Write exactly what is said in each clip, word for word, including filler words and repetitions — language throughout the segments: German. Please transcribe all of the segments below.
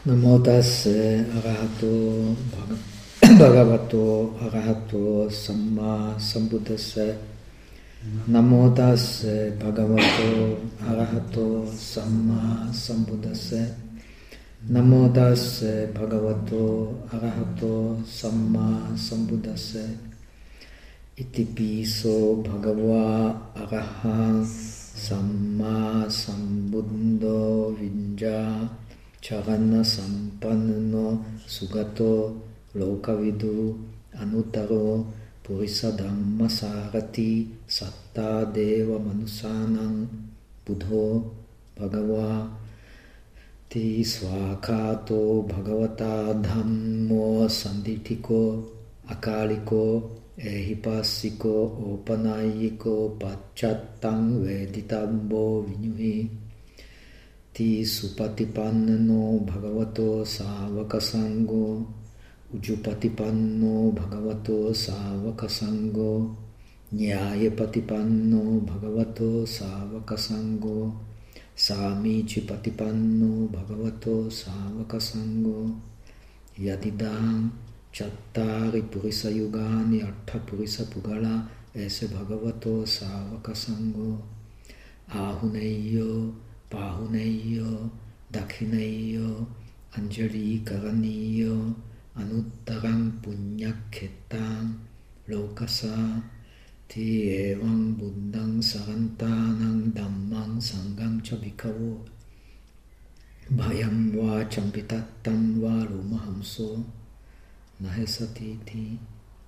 Namo tassa arahato bhagavato arahato samma sambuddhassa. Namo tassa bhagavato arahato samma sambuddhassa. Namo tassa bhagavato arahato samma sambuddhassa. Iti piso bhagava arahang samma sambuddho vinja charana sampanno sugato lokavidu anutaro purisa dhamma sarati satta deva manusanang buddho bhagava ti swakato bhagavata dhammo sanditiko akaliko ehipasiko opanayiko pacchatang veditambo vinyuhi ti supatipanno bhagavato savakasango ujupatipanno bhagavato savakasango nyayapatipanno bhagavato savakasango samicipatipanno bhagavato savakasango yadidam chattari purisa yugani artha purisa pugala ese bhagavato savakasango ahuneyo pahuneyo dakhineyo anjali karaniyo anuttarang punyakhetang lokasa ti evang buddhang sarantanang dhammang sanghang cha bhikkhavo bhayam va champitattam va rumahamso nahesati ti.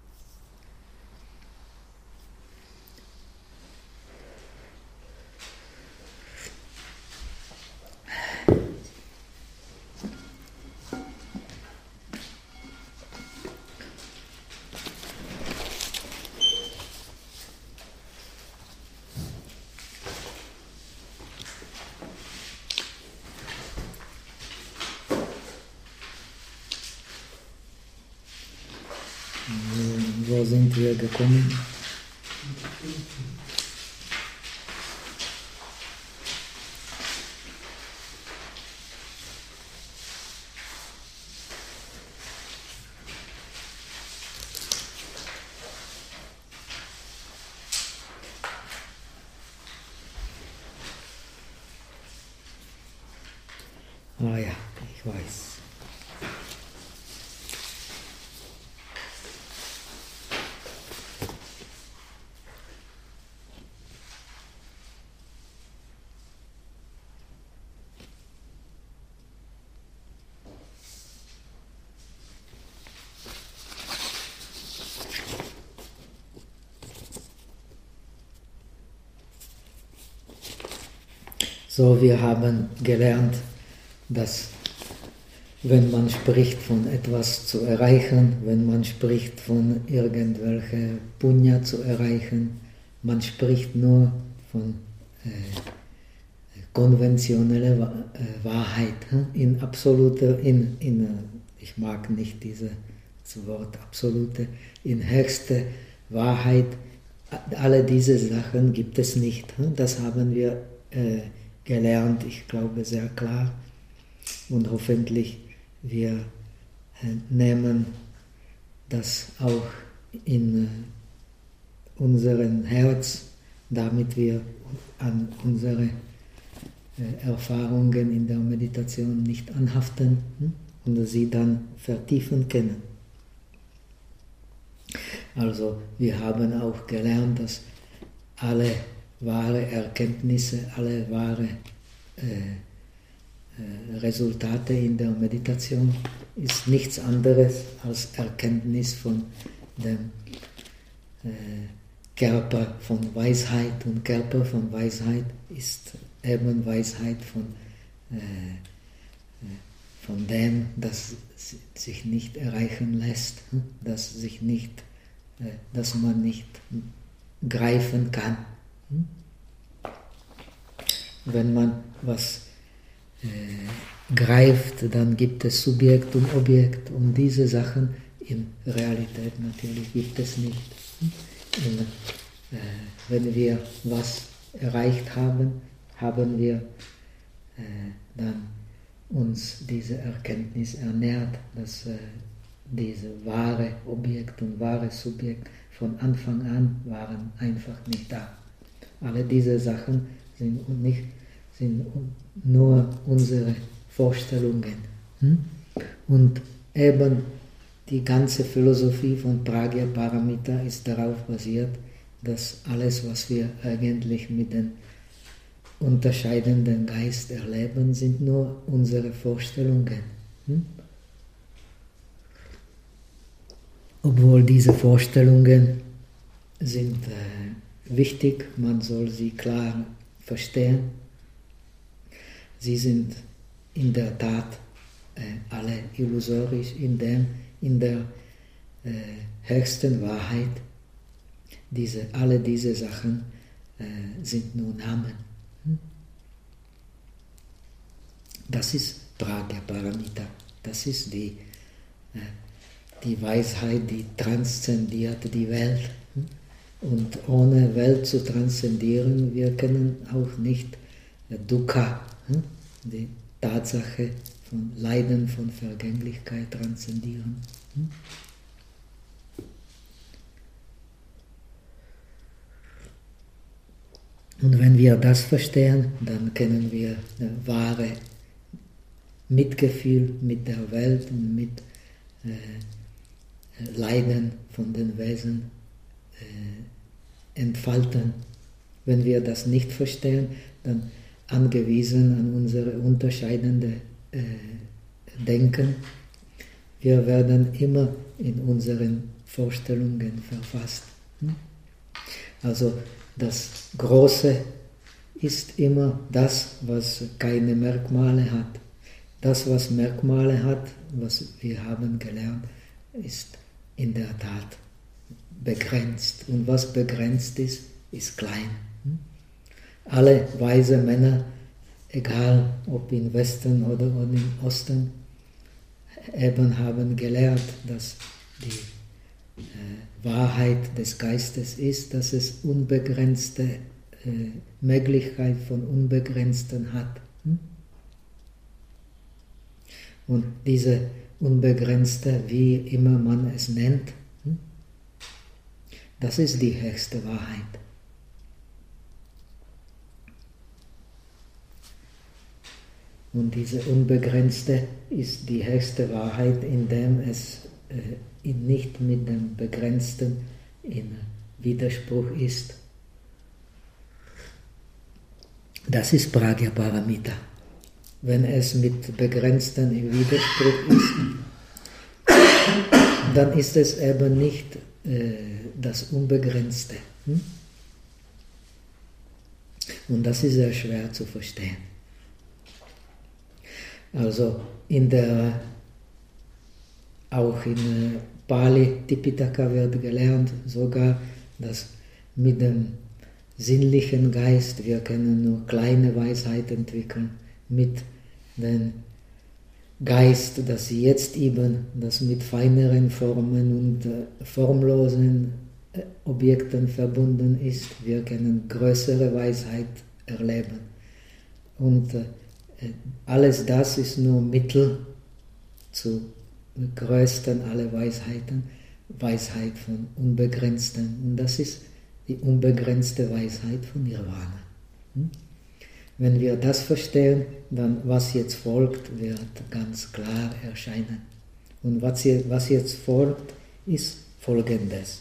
Wo sind wir gekommen? Ah ja, ich weiß. So, wir haben gelernt, dass wenn man spricht von etwas zu erreichen, wenn man spricht von irgendwelche Punya zu erreichen, man spricht nur von äh, konventioneller äh, Wahrheit, in absoluter, in, in, ich mag nicht dieses Wort absolute, in höchste Wahrheit, alle diese Sachen gibt es nicht. Das haben wir äh, gelernt, ich glaube sehr klar, und hoffentlich wir äh, nehmen das auch in äh, unserem Herz, damit wir an unsere äh, Erfahrungen in der Meditation nicht anhaften hm? und sie dann vertiefen können. Also wir haben auch gelernt, dass alle wahre Erkenntnisse, alle wahre äh, äh, Resultate in der Meditation ist nichts anderes als Erkenntnis von dem äh, Körper von Weisheit, und Körper von Weisheit ist eben Weisheit von, äh, von dem, das sich nicht erreichen lässt, das, sich nicht, äh, das man nicht greifen kann. Wenn man was äh, greift, dann gibt es Subjekt und Objekt, und diese Sachen in Realität natürlich gibt es nicht. In, äh, wenn wir was erreicht haben, haben wir äh, dann uns diese Erkenntnis ernährt, dass äh, diese wahre Objekt und wahre Subjekt von Anfang an waren einfach nicht da. Alle diese Sachen sind, nicht, sind nur unsere Vorstellungen. Hm? Und eben die ganze Philosophie von Prajnaparamita ist darauf basiert, dass alles, was wir eigentlich mit dem unterscheidenden Geist erleben, sind nur unsere Vorstellungen. Hm? Obwohl diese Vorstellungen sind äh, wichtig, man soll sie klar verstehen. Sie sind in der Tat äh, alle illusorisch, in, dem, in der äh, höchsten Wahrheit. Diese, alle diese Sachen äh, sind nur Namen. Hm? Das ist Prajnaparamita, das ist die äh, die Weisheit, die transzendiert die Welt. Und ohne Welt zu transzendieren, wir können auch nicht Dukkha, die Tatsache von Leiden, von Vergänglichkeit transzendieren. Und wenn wir das verstehen, dann können wir wahre Mitgefühl mit der Welt und mit äh, Leiden von den Wesen äh, entfalten. Wenn wir das nicht verstehen, dann angewiesen an unsere unterscheidende äh, Denken, wir werden immer in unseren Vorstellungen verfasst. Also das Große ist immer das, was keine Merkmale hat. Das, was Merkmale hat, was wir haben gelernt, ist in der Tat begrenzt. Und was begrenzt ist, ist klein. Alle weise Männer, egal ob im Westen oder im Osten, eben haben gelernt, dass die äh, Wahrheit des Geistes ist, dass es unbegrenzte äh, Möglichkeit von Unbegrenzten hat. Und diese Unbegrenzte, wie immer man es nennt, das ist die höchste Wahrheit. Und diese Unbegrenzte ist die höchste Wahrheit, indem es äh, nicht mit dem Begrenzten in Widerspruch ist. Das ist Prajnaparamita. Wenn es mit Begrenzten im Widerspruch ist, dann ist es eben nicht äh, das Unbegrenzte. Hm? Und das ist sehr schwer zu verstehen. Also in der, auch in Pali Tipitaka wird gelernt, sogar, dass mit dem sinnlichen Geist wir können nur kleine Weisheit entwickeln, mit dem Geist, das jetzt eben, das mit feineren Formen und äh, formlosen äh, Objekten verbunden ist, wir können größere Weisheit erleben. Und äh, alles das ist nur Mittel zu größten aller Weisheiten, Weisheit von Unbegrenzten. Und das ist die unbegrenzte Weisheit von Nirvana. Hm? Wenn wir das verstehen, dann was jetzt folgt, wird ganz klar erscheinen. Und was jetzt, was jetzt folgt, ist Folgendes.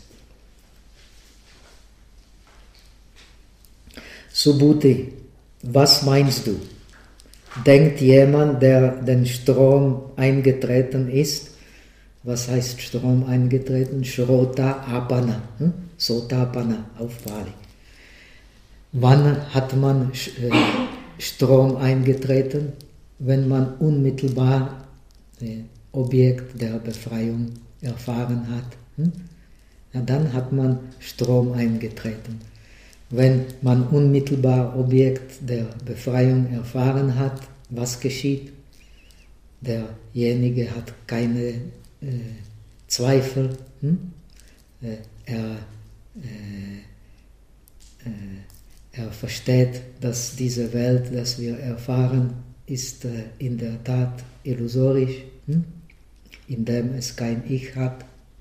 Subhuti, was meinst du? Denkt jemand, der den Strom eingetreten ist, was heißt Strom eingetreten? Shrota Apana, hm? Sotapana auf Pali. Wann hat man Strom eingetreten? Wenn man unmittelbar das Objekt der Befreiung erfahren hat. Hm? Ja, dann hat man Strom eingetreten. Wenn man unmittelbar Objekt der Befreiung erfahren hat, was geschieht? Derjenige hat keine äh, Zweifel. Hm? Äh, er, äh, äh, er versteht, dass diese Welt, dass wir erfahren, ist äh, in der Tat illusorisch, hm? indem es kein Ich hat.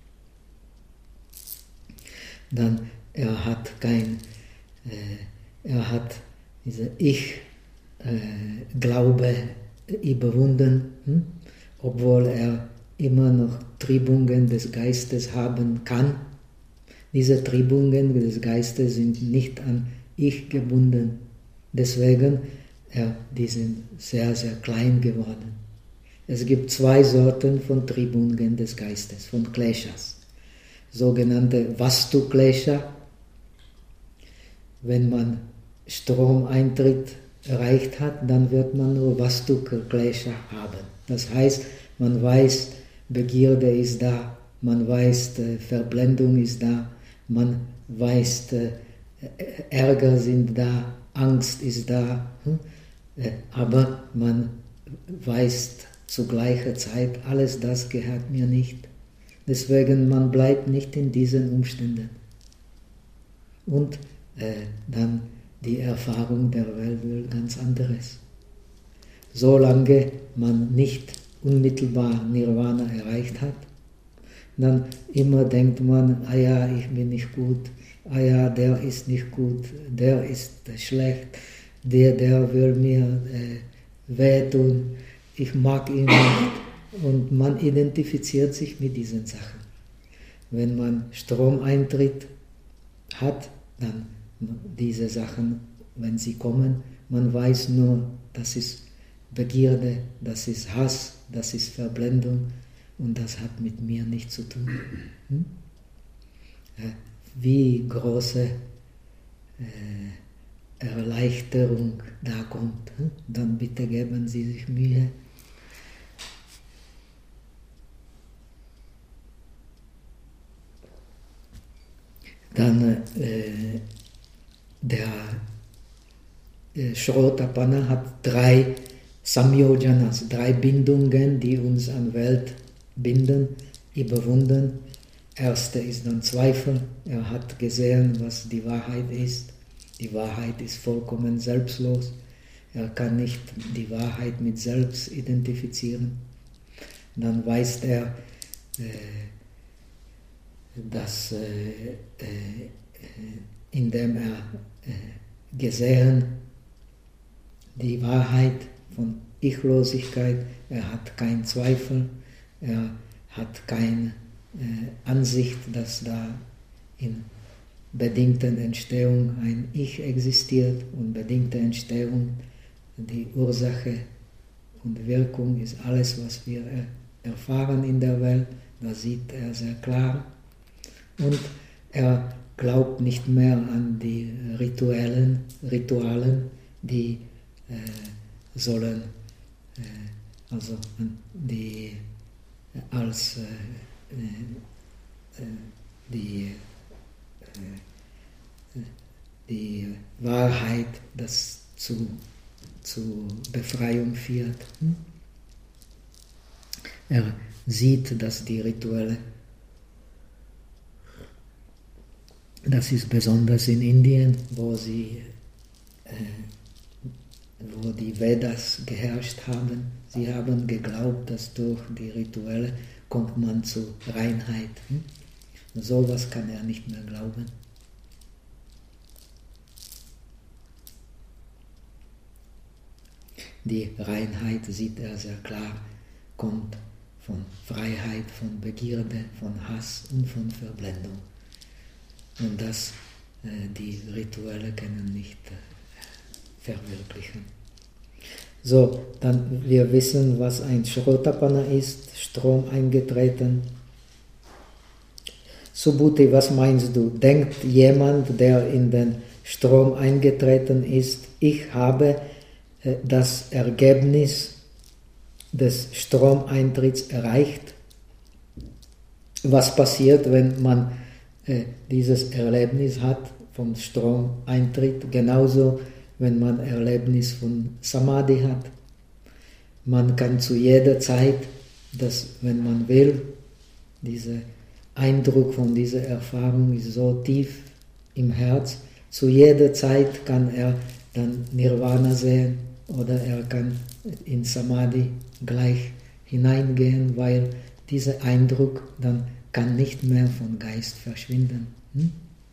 Dann er hat kein, äh, er hat diese Ich-Glaube äh, überwunden, hm? obwohl er immer noch Trübungen des Geistes haben kann. Diese Trübungen des Geistes sind nicht an Ich gebunden. Deswegen, ja, die sind sehr, sehr klein geworden. Es gibt zwei Sorten von Trübungen des Geistes, von Kleshas. Sogenannte Vastu-Klesha. Wenn man Stromeintritt erreicht hat, dann wird man nur Vastu-Klesha haben. Das heißt, man weiß, Begierde ist da, man weiß, Verblendung ist da, man weiß, Ärger sind da, Angst ist da, aber man weiß zu gleicher Zeit, alles das gehört mir nicht. Deswegen, man bleibt nicht in diesen Umständen. Und äh, dann die Erfahrung der Welt will ganz anderes. Solange man nicht unmittelbar Nirvana erreicht hat, dann immer denkt man, ah ja, ich bin nicht gut, ah ja, der ist nicht gut, der ist schlecht, der, der will mir äh, wehtun, ich mag ihn nicht. Und man identifiziert sich mit diesen Sachen. Wenn man Stromeintritt hat, dann diese Sachen, wenn sie kommen, man weiß nur, das ist Begierde, das ist Hass, das ist Verblendung und das hat mit mir nichts zu tun. Hm? Wie große äh, Erleichterung da kommt, hm? Dann bitte geben Sie sich Mühe. Dann äh, der äh, Shrotapanna hat drei Samyojanas, drei Bindungen, die uns an Welt binden, überwunden. Erste ist dann Zweifel. Er hat gesehen, was die Wahrheit ist. Die Wahrheit ist vollkommen selbstlos. Er kann nicht die Wahrheit mit Selbst identifizieren. Dann weiß er, äh, dass äh, äh, indem er äh, gesehen die Wahrheit von Ichlosigkeit, er hat keinen Zweifel, er hat keine äh, Ansicht, dass da in bedingten Entstehung ein Ich existiert und bedingte Entstehung, die Ursache und Wirkung ist alles, was wir er erfahren in der Welt, da sieht er sehr klar. Und er glaubt nicht mehr an die rituellen Ritualen, die äh, sollen, äh, also die äh, als äh, äh, die, äh, die Wahrheit, das zu, zu Befreiung führt. Hm? Er sieht, dass die Rituale, das ist besonders in Indien, wo, sie, äh, wo die Vedas geherrscht haben. Sie haben geglaubt, dass durch die Rituale kommt man zu Reinheit. Hm? So etwas kann er nicht mehr glauben. Die Reinheit, sieht er sehr klar, kommt von Freiheit, von Begierde, von Hass und von Verblendung. Und das äh, die Rituale können nicht äh, verwirklichen. So, dann wir wissen, was ein Shrotapanna ist, Strom eingetreten. Subhuti, was meinst du? Denkt jemand, der in den Strom eingetreten ist, ich habe äh, das Ergebnis des Stromeintritts erreicht? Was passiert, wenn man dieses Erlebnis hat vom Stromeintritt, genauso wenn man Erlebnis von Samadhi hat. Man kann zu jeder Zeit, dass, wenn man will, dieser Eindruck von dieser Erfahrung ist so tief im Herz, zu jeder Zeit kann er dann Nirvana sehen, oder er kann in Samadhi gleich hineingehen, weil dieser Eindruck dann kann nicht mehr vom Geist verschwinden. Hm?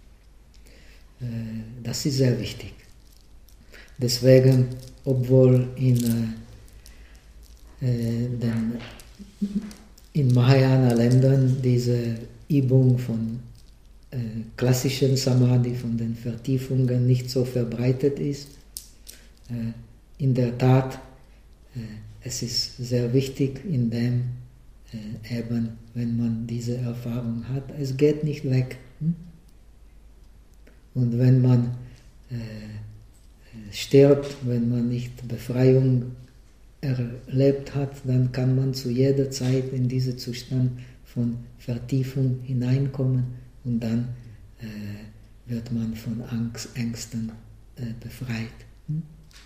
Das ist sehr wichtig. Deswegen, obwohl in, äh, den, in Mahayana-Ländern diese Übung von äh, klassischen Samadhi, von den Vertiefungen nicht so verbreitet ist, äh, in der Tat, äh, es ist sehr wichtig, in dem äh, eben, wenn man diese Erfahrung hat, es geht nicht weg. Hm? Und wenn man äh, stirbt, wenn man nicht Befreiung erlebt hat, dann kann man zu jeder Zeit in diesen Zustand von Vertiefung hineinkommen und dann äh, wird man von Angst, Ängsten äh, befreit. Hm?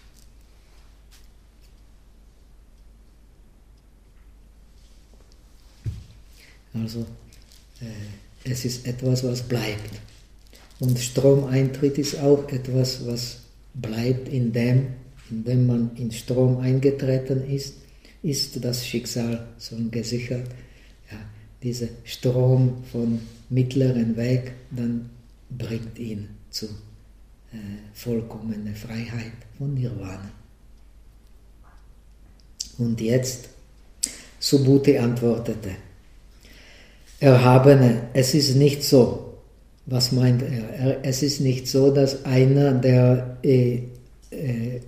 Also äh, es ist etwas, was bleibt. Und Stromeintritt ist auch etwas, was bleibt, indem, indem man in Strom eingetreten ist, ist das Schicksal schon gesichert. Ja, dieser Strom von mittleren Weg, dann bringt ihn zu äh, vollkommener Freiheit von Nirvana. Und jetzt, Subhuti antwortete, Erhabene, es ist nicht so. Was meint er? Es ist nicht so, dass einer, der äh, äh,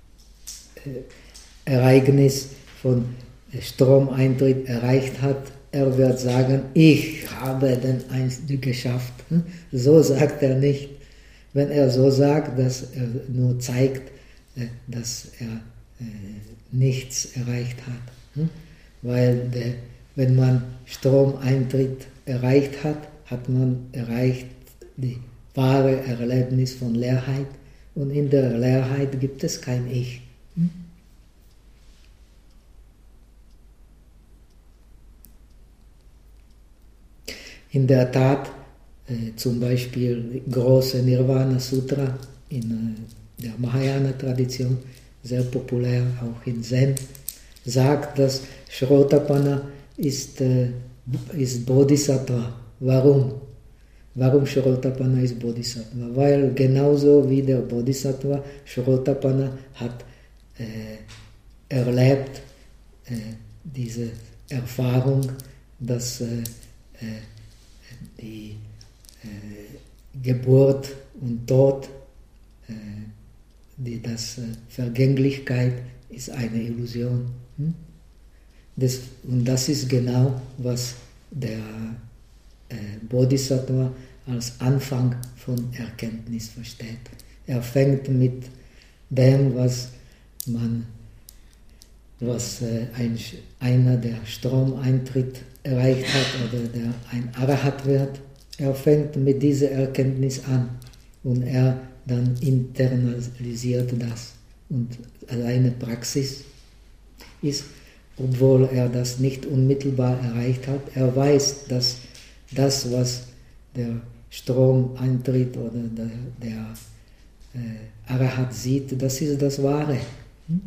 Ereignis von Stromeintritt erreicht hat, er wird sagen, ich habe den Einstieg geschafft. So sagt er nicht. Wenn er so sagt, dass er nur zeigt, äh, dass er äh, nichts erreicht hat. Weil der, wenn man Stromeintritt erreicht hat, hat man erreicht die wahre Erlebnis von Leerheit und in der Leerheit gibt es kein Ich. In der Tat, äh, zum Beispiel große Nirvana Sutra in äh, der Mahayana-Tradition, sehr populär, auch in Zen, sagt, dass Shrotapanna ist, äh, ist Bodhisattva. Warum? Warum Shrotapanna ist Bodhisattva? Weil genauso wie der Bodhisattva, Shrotapanna hat äh, erlebt äh, diese Erfahrung, dass äh, äh, die äh, Geburt und Tod, äh, die das äh, Vergänglichkeit ist eine Illusion. Hm? Das, und das ist genau, was der Bodhisattva als Anfang von Erkenntnis versteht. Er fängt mit dem, was man, was ein, einer, der Stromeintritt erreicht hat oder der ein Arahat wird, er fängt mit dieser Erkenntnis an und er dann internalisiert das. Und seine Praxis ist, obwohl er das nicht unmittelbar erreicht hat, er weiß, dass das, was der Stromeintritt oder der, der äh, Arahat sieht, das ist das Wahre. Hm?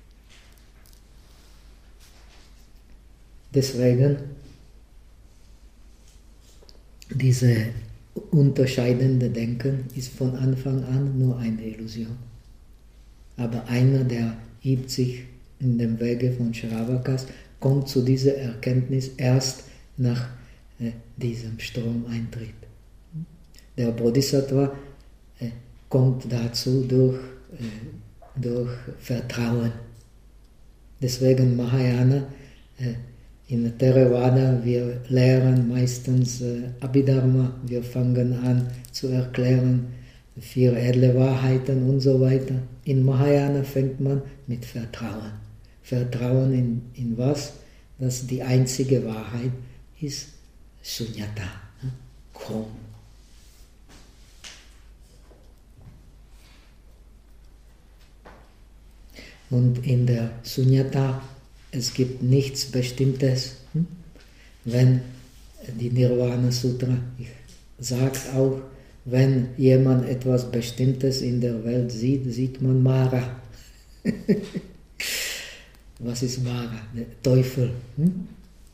Deswegen diese unterscheidende Denken ist von Anfang an nur eine Illusion. Aber einer, der übt sich in dem Wege von Shravakas, kommt zu dieser Erkenntnis erst nach äh, diesem Stromeintritt. Der Bodhisattva äh, kommt dazu durch, äh, durch Vertrauen. Deswegen Mahayana, äh, in Theravada, wir lehren meistens äh, Abhidharma, wir fangen an zu erklären vier edle Wahrheiten und so weiter. In Mahayana fängt man mit Vertrauen. Vertrauen in, in was? Dass die einzige Wahrheit ist Shunyata, Krom. Und in der Shunyata, es gibt nichts Bestimmtes. Wenn die Nirvana Sutra sagt auch, wenn jemand etwas Bestimmtes in der Welt sieht, sieht man Mara. Was ist Mara? Der Teufel. Hm?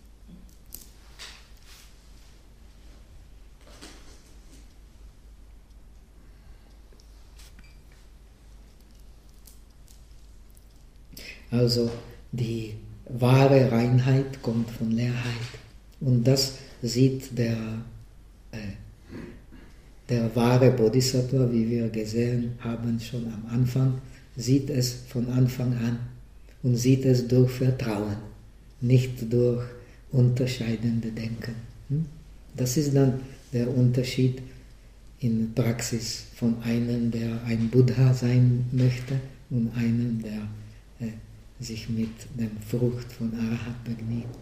Also die wahre Reinheit kommt von Leerheit. Und das sieht der, äh, der wahre Bodhisattva, wie wir gesehen haben schon am Anfang, sieht es von Anfang an und sieht es durch Vertrauen, nicht durch unterscheidende Denken. Das ist dann der Unterschied in Praxis von einem, der ein Buddha sein möchte, und einem, der äh, sich mit der Frucht von Arahat begnügt.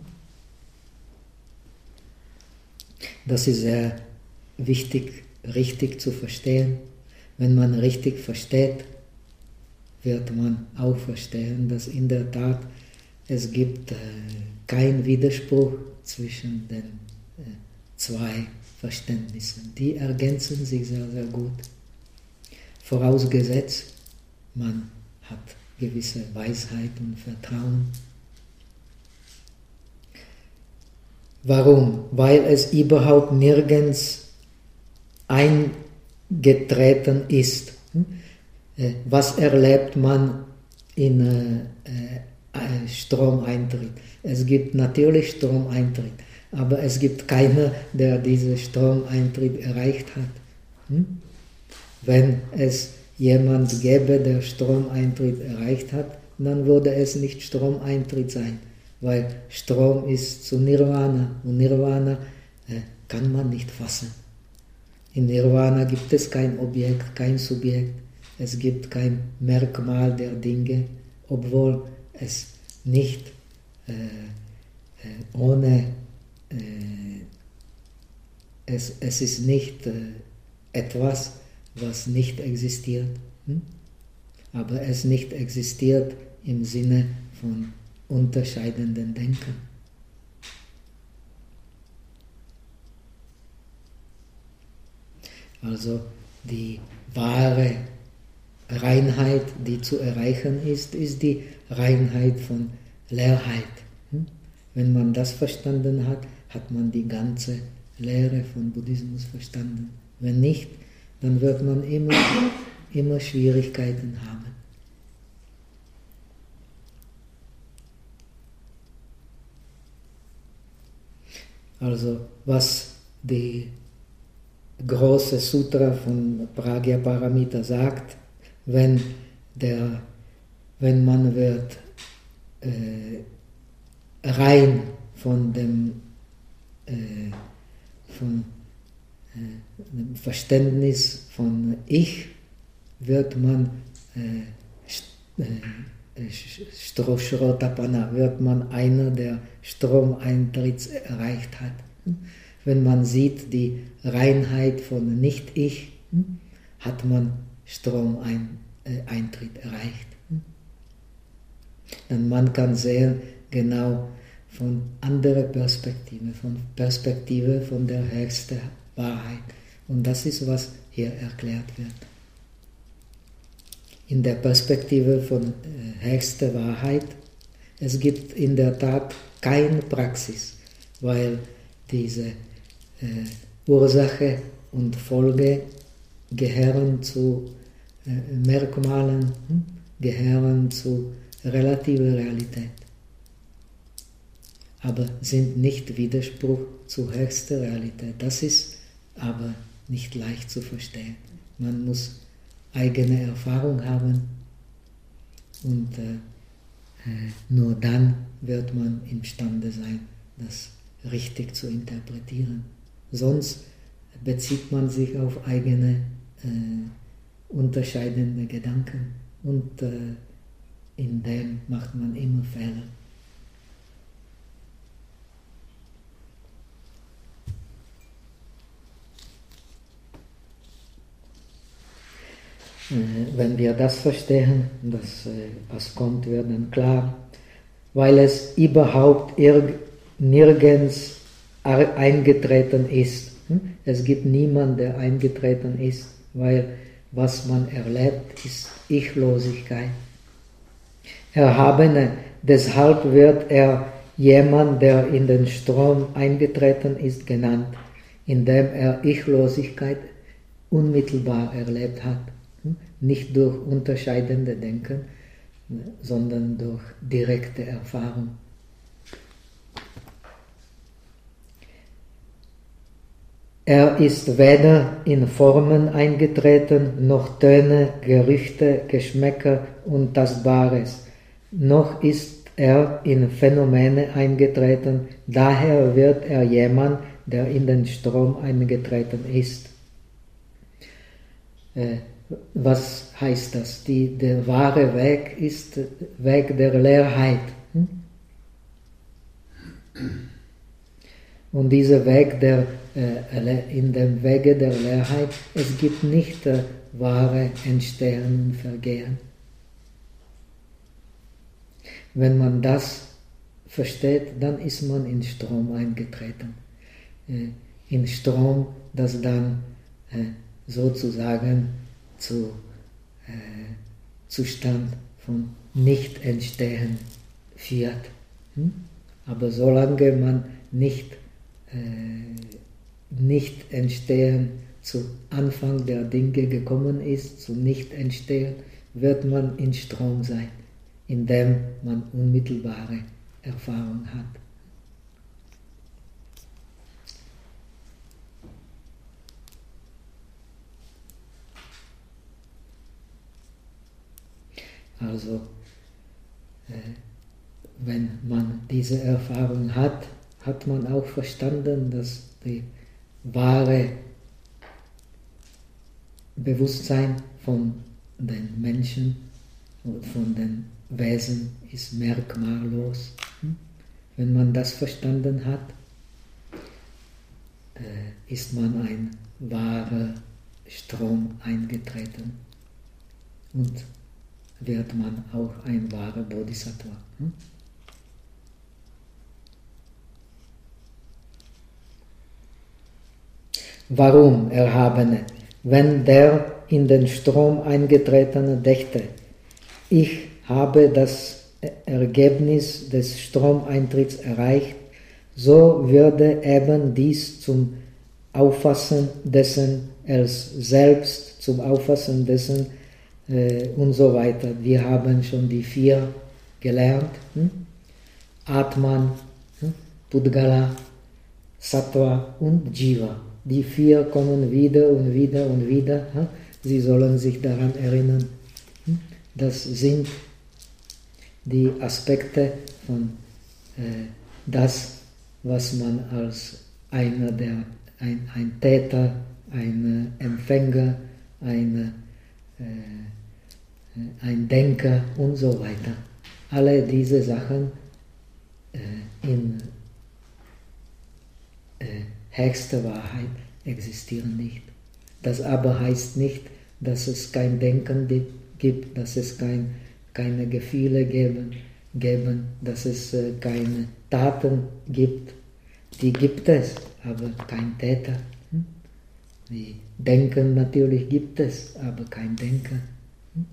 Das ist sehr wichtig, richtig zu verstehen. Wenn man richtig versteht, wird man auch verstehen, dass in der Tat es gibt äh, keinen Widerspruch zwischen den äh, zwei Verständnissen. Die ergänzen sich sehr, sehr gut. Vorausgesetzt, man hat gewisse Weisheit und Vertrauen. Warum? Weil es überhaupt nirgends eingetreten ist. Was erlebt man in äh, Stromeintritt? Es gibt natürlich Stromeintritt, aber es gibt keiner, der diesen Stromeintritt erreicht hat. Hm? Wenn es jemand gäbe, der Stromeintritt erreicht hat, dann würde es nicht Stromeintritt sein, weil Strom ist zu Nirvana und Nirvana äh, kann man nicht fassen. In Nirvana gibt es kein Objekt, kein Subjekt, es gibt kein Merkmal der Dinge, obwohl es nicht äh, äh, ohne, äh, es, es ist nicht äh, etwas, was nicht existiert, hm? aber es nicht existiert im Sinne von unterscheidenden Denken. Also die wahre Reinheit, die zu erreichen ist, ist die Reinheit von Leerheit. Hm? Wenn man das verstanden hat, hat man die ganze Lehre von Buddhismus verstanden. Wenn nicht, dann wird man immer, immer Schwierigkeiten haben. Also was die große Sutra von Pragyaparamita sagt, wenn, der, wenn man wird äh, rein von dem, äh, von, äh, dem Verständnis von Ich, wird man äh, äh, Shrotapanna, wird man einer, der Stromeintritts erreicht hat. Wenn man sieht die Reinheit von Nicht-Ich, hat man Stromeintritt erreicht. Dann man kann sehen, genau von anderer Perspektive, von Perspektive von der höchsten Wahrheit. Und das ist, was hier erklärt wird. In der Perspektive von äh, höchster Wahrheit, es gibt in der Tat keine Praxis, weil diese äh, Ursache und Folge gehören zu äh, Merkmalen, hm? gehören zu relativer Realität, aber sind nicht Widerspruch zu höchster Realität. Das ist aber nicht leicht zu verstehen. Man muss eigene Erfahrung haben und äh, äh, nur dann wird man imstande sein, das richtig zu interpretieren. Sonst bezieht man sich auf eigene äh, unterscheidende Gedanken und äh, in dem macht man immer Fehler. Wenn wir das verstehen, das, was kommt, wird dann klar, weil es überhaupt nirgends eingetreten ist. Es gibt niemanden, der eingetreten ist, weil was man erlebt, ist Ichlosigkeit. Erhabene, deshalb wird er jemand, der in den Strom eingetreten ist, genannt, indem er Ichlosigkeit unmittelbar erlebt hat. Nicht durch unterscheidende Denken, sondern durch direkte Erfahrung. Er ist weder in Formen eingetreten, noch Töne, Gerüchte, Geschmäcker und Tastbares, noch ist er in Phänomene eingetreten, daher wird er jemand, der in den Strom eingetreten ist. Äh, was heißt das? Die, der wahre Weg ist Weg der Leerheit. Hm? Und dieser Weg der, äh, in dem Wege der Leerheit, es gibt nicht äh, wahre Entstehen und Vergehen. Wenn man das versteht, dann ist man in Strom eingetreten. Äh, in Strom, das dann äh, sozusagen zu äh, Zustand von Nicht-Entstehen führt. Hm? Aber solange man nicht Nicht-Entstehen zu Anfang der Dinge gekommen ist, zu Nicht-Entstehen, wird man in Strom sein, in dem man unmittelbare Erfahrung hat. Also, äh, wenn man diese Erfahrung hat, hat man auch verstanden, dass die wahre Bewusstsein von den Menschen und von den Wesen ist merkmallos. Wenn man das verstanden hat, ist man ein wahrer Strom eingetreten und wird man auch ein wahrer Bodhisattva. Warum, Erhabene, wenn der in den Strom eingetretene dächte, ich habe das Ergebnis des Stromeintritts erreicht, so würde eben dies zum Auffassen dessen als selbst, zum Auffassen dessen äh, und so weiter. Wir haben schon die vier gelernt. Hm? Atman, hm? Pudgala, Sattva und Jiva. Die vier kommen wieder und wieder und wieder. Hm? Sie sollen sich daran erinnern. Hm? Das sind die Aspekte von äh, das, was man als einer der, ein, ein Täter, ein Empfänger, ein, äh, ein Denker und so weiter. Alle diese Sachen äh, in äh, höchster Wahrheit existieren nicht. Das aber heißt nicht, dass es kein Denken gibt, dass es kein, keine Gefühle geben, geben, dass es äh, keine Taten gibt. Die gibt es, aber kein Täter. Hm? Die Denken natürlich gibt es, aber kein Denker. Hm?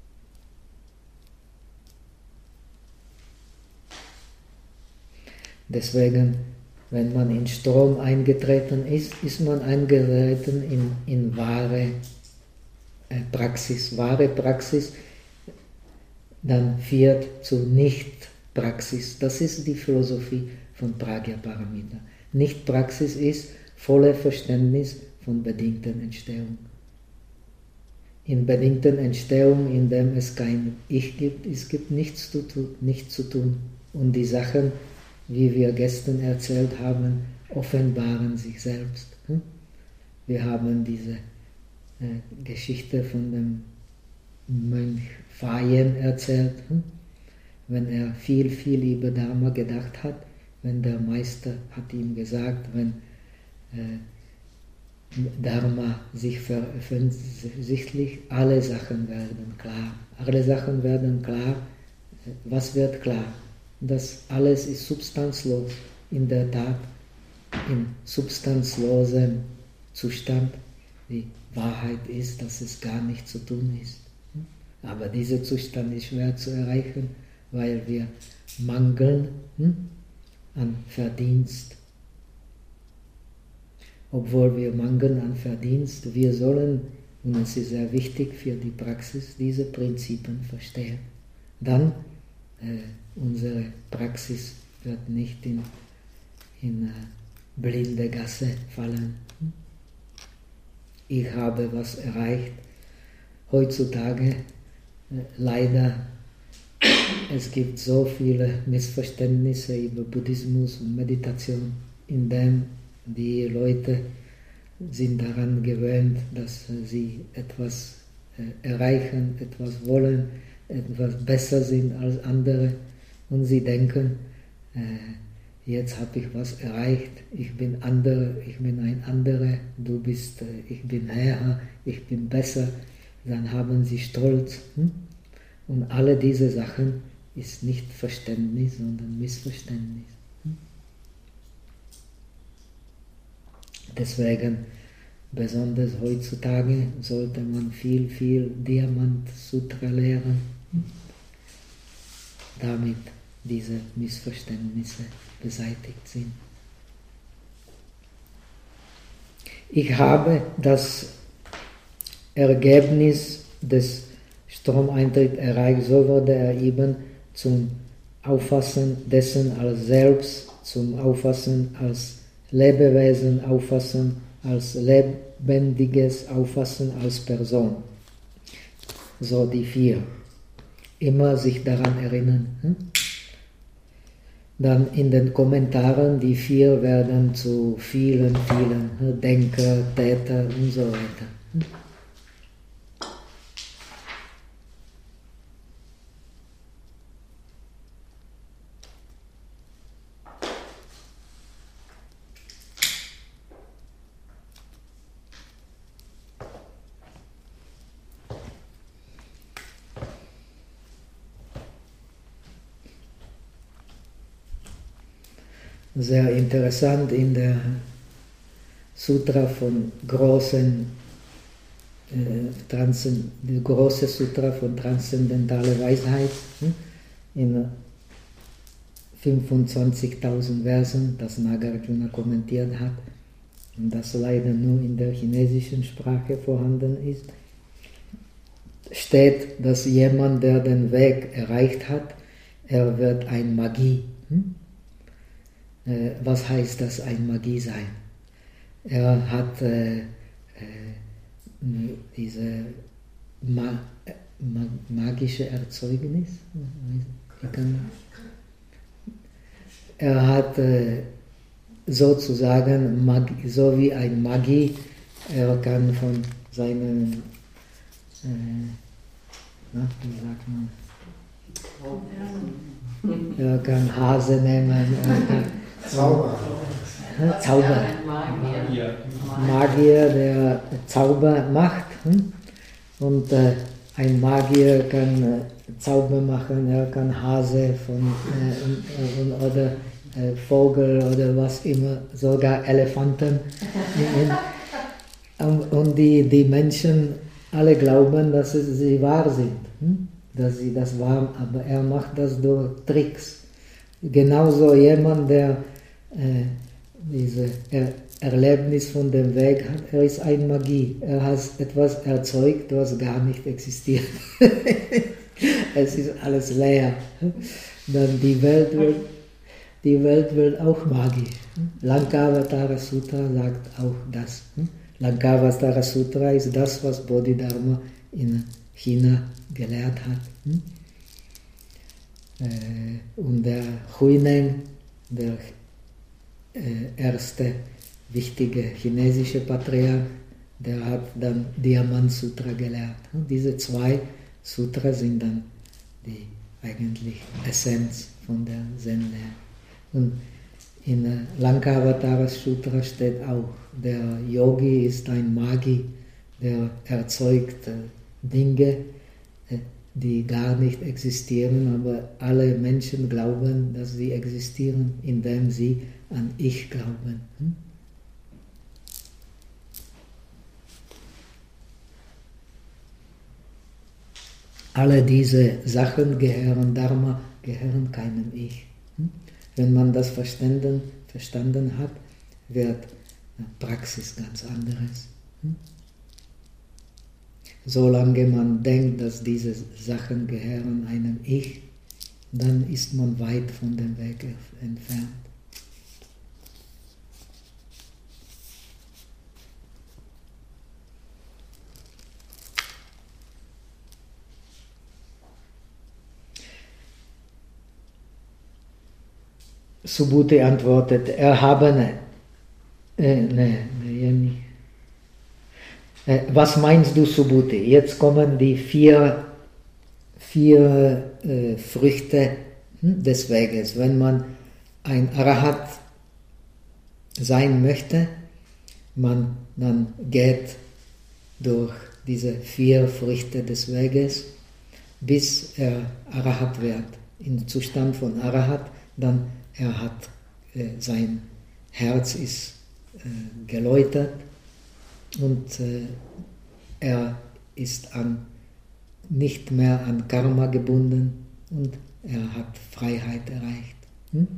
Deswegen, wenn man in Strom eingetreten ist, ist man eingetreten in, in wahre äh, Praxis. Wahre Praxis dann führt zu Nicht-Praxis. Das ist die Philosophie von Prajnaparamita. Nicht-Praxis ist volle Verständnis von bedingten Entstehung. In bedingten Entstehung, in dem es kein Ich gibt, es gibt nichts zu tun. Nichts zu tun. Und die Sachen, wie wir gestern erzählt haben, offenbaren sich selbst. Wir haben diese äh, Geschichte von dem Mönch Phayen erzählt, wenn er viel, viel über Dharma gedacht hat, wenn der Meister hat ihm gesagt, wenn äh, Dharma sich veröffentlicht, alle Sachen werden klar. Alle Sachen werden klar. Was wird klar? Das alles ist substanzlos. In der Tat, in substanzlosem Zustand. Die Wahrheit ist, dass es gar nicht zu tun ist. Aber dieser Zustand ist schwer zu erreichen weil wir mangeln hm, an Verdienst. Obwohl wir mangeln an Verdienst, wir sollen, und es ist sehr wichtig für die Praxis, diese Prinzipien verstehen. Dann äh, unsere Praxis wird nicht in, in äh, blinde Gasse fallen. Ich habe was erreicht. Heutzutage äh, leider, es gibt so viele Missverständnisse über Buddhismus und Meditation, in dem die Leute sind daran gewöhnt, dass sie etwas äh, erreichen, etwas wollen, etwas besser sind als andere und sie denken, äh, jetzt habe ich was erreicht, ich bin andere, ich bin ein anderer, du bist, äh, ich bin Herr, ich bin besser, dann haben sie Stolz. Hm? Und alle diese Sachen ist nicht Verständnis, sondern Missverständnis. Hm? Deswegen, besonders heutzutage, sollte man viel, viel Diamant-Sutra lehren, damit diese Missverständnisse beseitigt sind. Ich habe das Ergebnis des Stromeintritts erreicht, so wurde er eben zum Auffassen dessen als Selbst, zum Auffassen als Lebewesen, Auffassen als lebendiges, Auffassen als Person. So die vier. Immer sich daran erinnern. Hm? Dann in den Kommentaren, die vier werden zu vielen, vielen hm? Denker, Täter und so weiter. Hm? Sehr interessant in der Sutra von großen, äh, Transen, die große Sutra von transzendentaler Weisheit, hm? in fünfundzwanzigtausend Versen, das Nagarjuna kommentiert hat und das leider nur in der chinesischen Sprache vorhanden ist, steht, dass jemand, der den Weg erreicht hat, er wird ein Magie. Hm? Was heißt das, ein Magie sein? Er hat äh, äh, diese ma ma magische Erzeugnis. Er hat äh, sozusagen, Magie, so wie ein Magie, er kann von seinen, äh, na, wie sagt man? Er kann Hase nehmen, er kann Zauber. Zauber. Magier. Magier, der Zauber macht. Und äh, ein Magier kann äh, Zauber machen, er kann Hase von, äh, oder äh, Vogel oder was immer, sogar Elefanten. und und die, die Menschen alle glauben, dass es, sie wahr sind, hm? dass sie das wahr, aber er macht das durch Tricks. Genauso jemand, der äh, dieses er Erlebnis von dem Weg hat, er ist ein Magie. Er hat etwas erzeugt, was gar nicht existiert. Es ist alles leer. Dann die Welt wird, die Welt wird auch magisch. Lankavatara Sutra sagt auch das. Lankavatara Sutra ist das, was Bodhidharma in China gelehrt hat. Und der Huineng, der erste wichtige chinesische Patriarch, der hat dann Diamant Sutra gelehrt. Diese zwei Sutra sind dann die eigentlich Essenz von der Zen-Lehre. Und in Lankavatara Sutra steht auch, der Yogi ist ein Magi, der erzeugt Dinge, die gar nicht existieren, aber alle Menschen glauben, dass sie existieren, indem sie an Ich glauben. Hm? Alle diese Sachen gehören Dharma, gehören keinem Ich. Wenn man das verstanden, verstanden hat, wird Praxis ganz anderes. Solange man denkt, dass diese Sachen gehören einem Ich, dann ist man weit von dem Weg entfernt. Subhuti antwortet, Erhabene, äh, ne, ne, äh, was meinst du, Subhuti? Jetzt kommen die vier, vier äh, Früchte hm, des Weges. Wenn man ein Arahat sein möchte, man dann geht durch diese vier Früchte des Weges, bis er Arahat wird. Im Zustand von Arahat, dann er hat, äh, sein Herz ist äh, geläutert und äh, er ist an, nicht mehr an Karma gebunden und er hat Freiheit erreicht. Hm?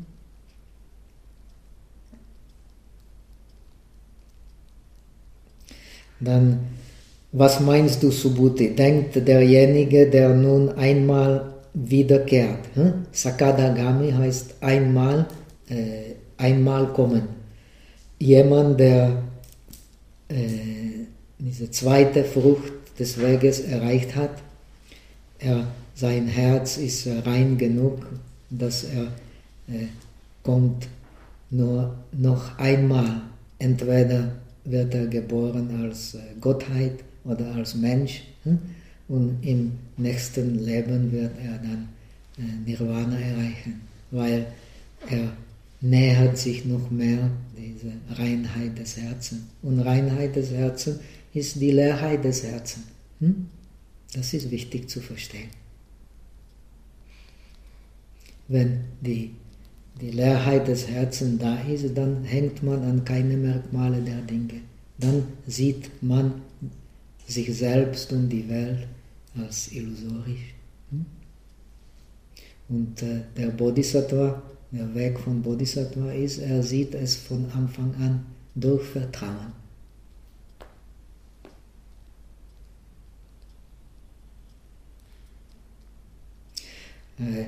Dann, was meinst du, Subhuti? Denkt derjenige, der nun einmal wiederkehrt. Hm? Sakadagami heißt einmal, äh, einmal kommen. Jemand, der äh, diese zweite Frucht des Weges erreicht hat, er, sein Herz ist rein genug, dass er äh, kommt nur noch einmal. Entweder wird er geboren als äh, Gottheit oder als Mensch, hm? Und im nächsten Leben wird er dann äh, Nirvana erreichen, weil er nähert sich noch mehr dieser Reinheit des Herzens. Und Reinheit des Herzens ist die Leerheit des Herzens. Hm? Das ist wichtig zu verstehen. Wenn die, die Leerheit des Herzens da ist, dann hängt man an keine Merkmale der Dinge. Dann sieht man sich selbst und die Welt als illusorisch. Und äh, der Bodhisattva, der Weg von Bodhisattva ist, er sieht es von Anfang an durch Vertrauen. Äh,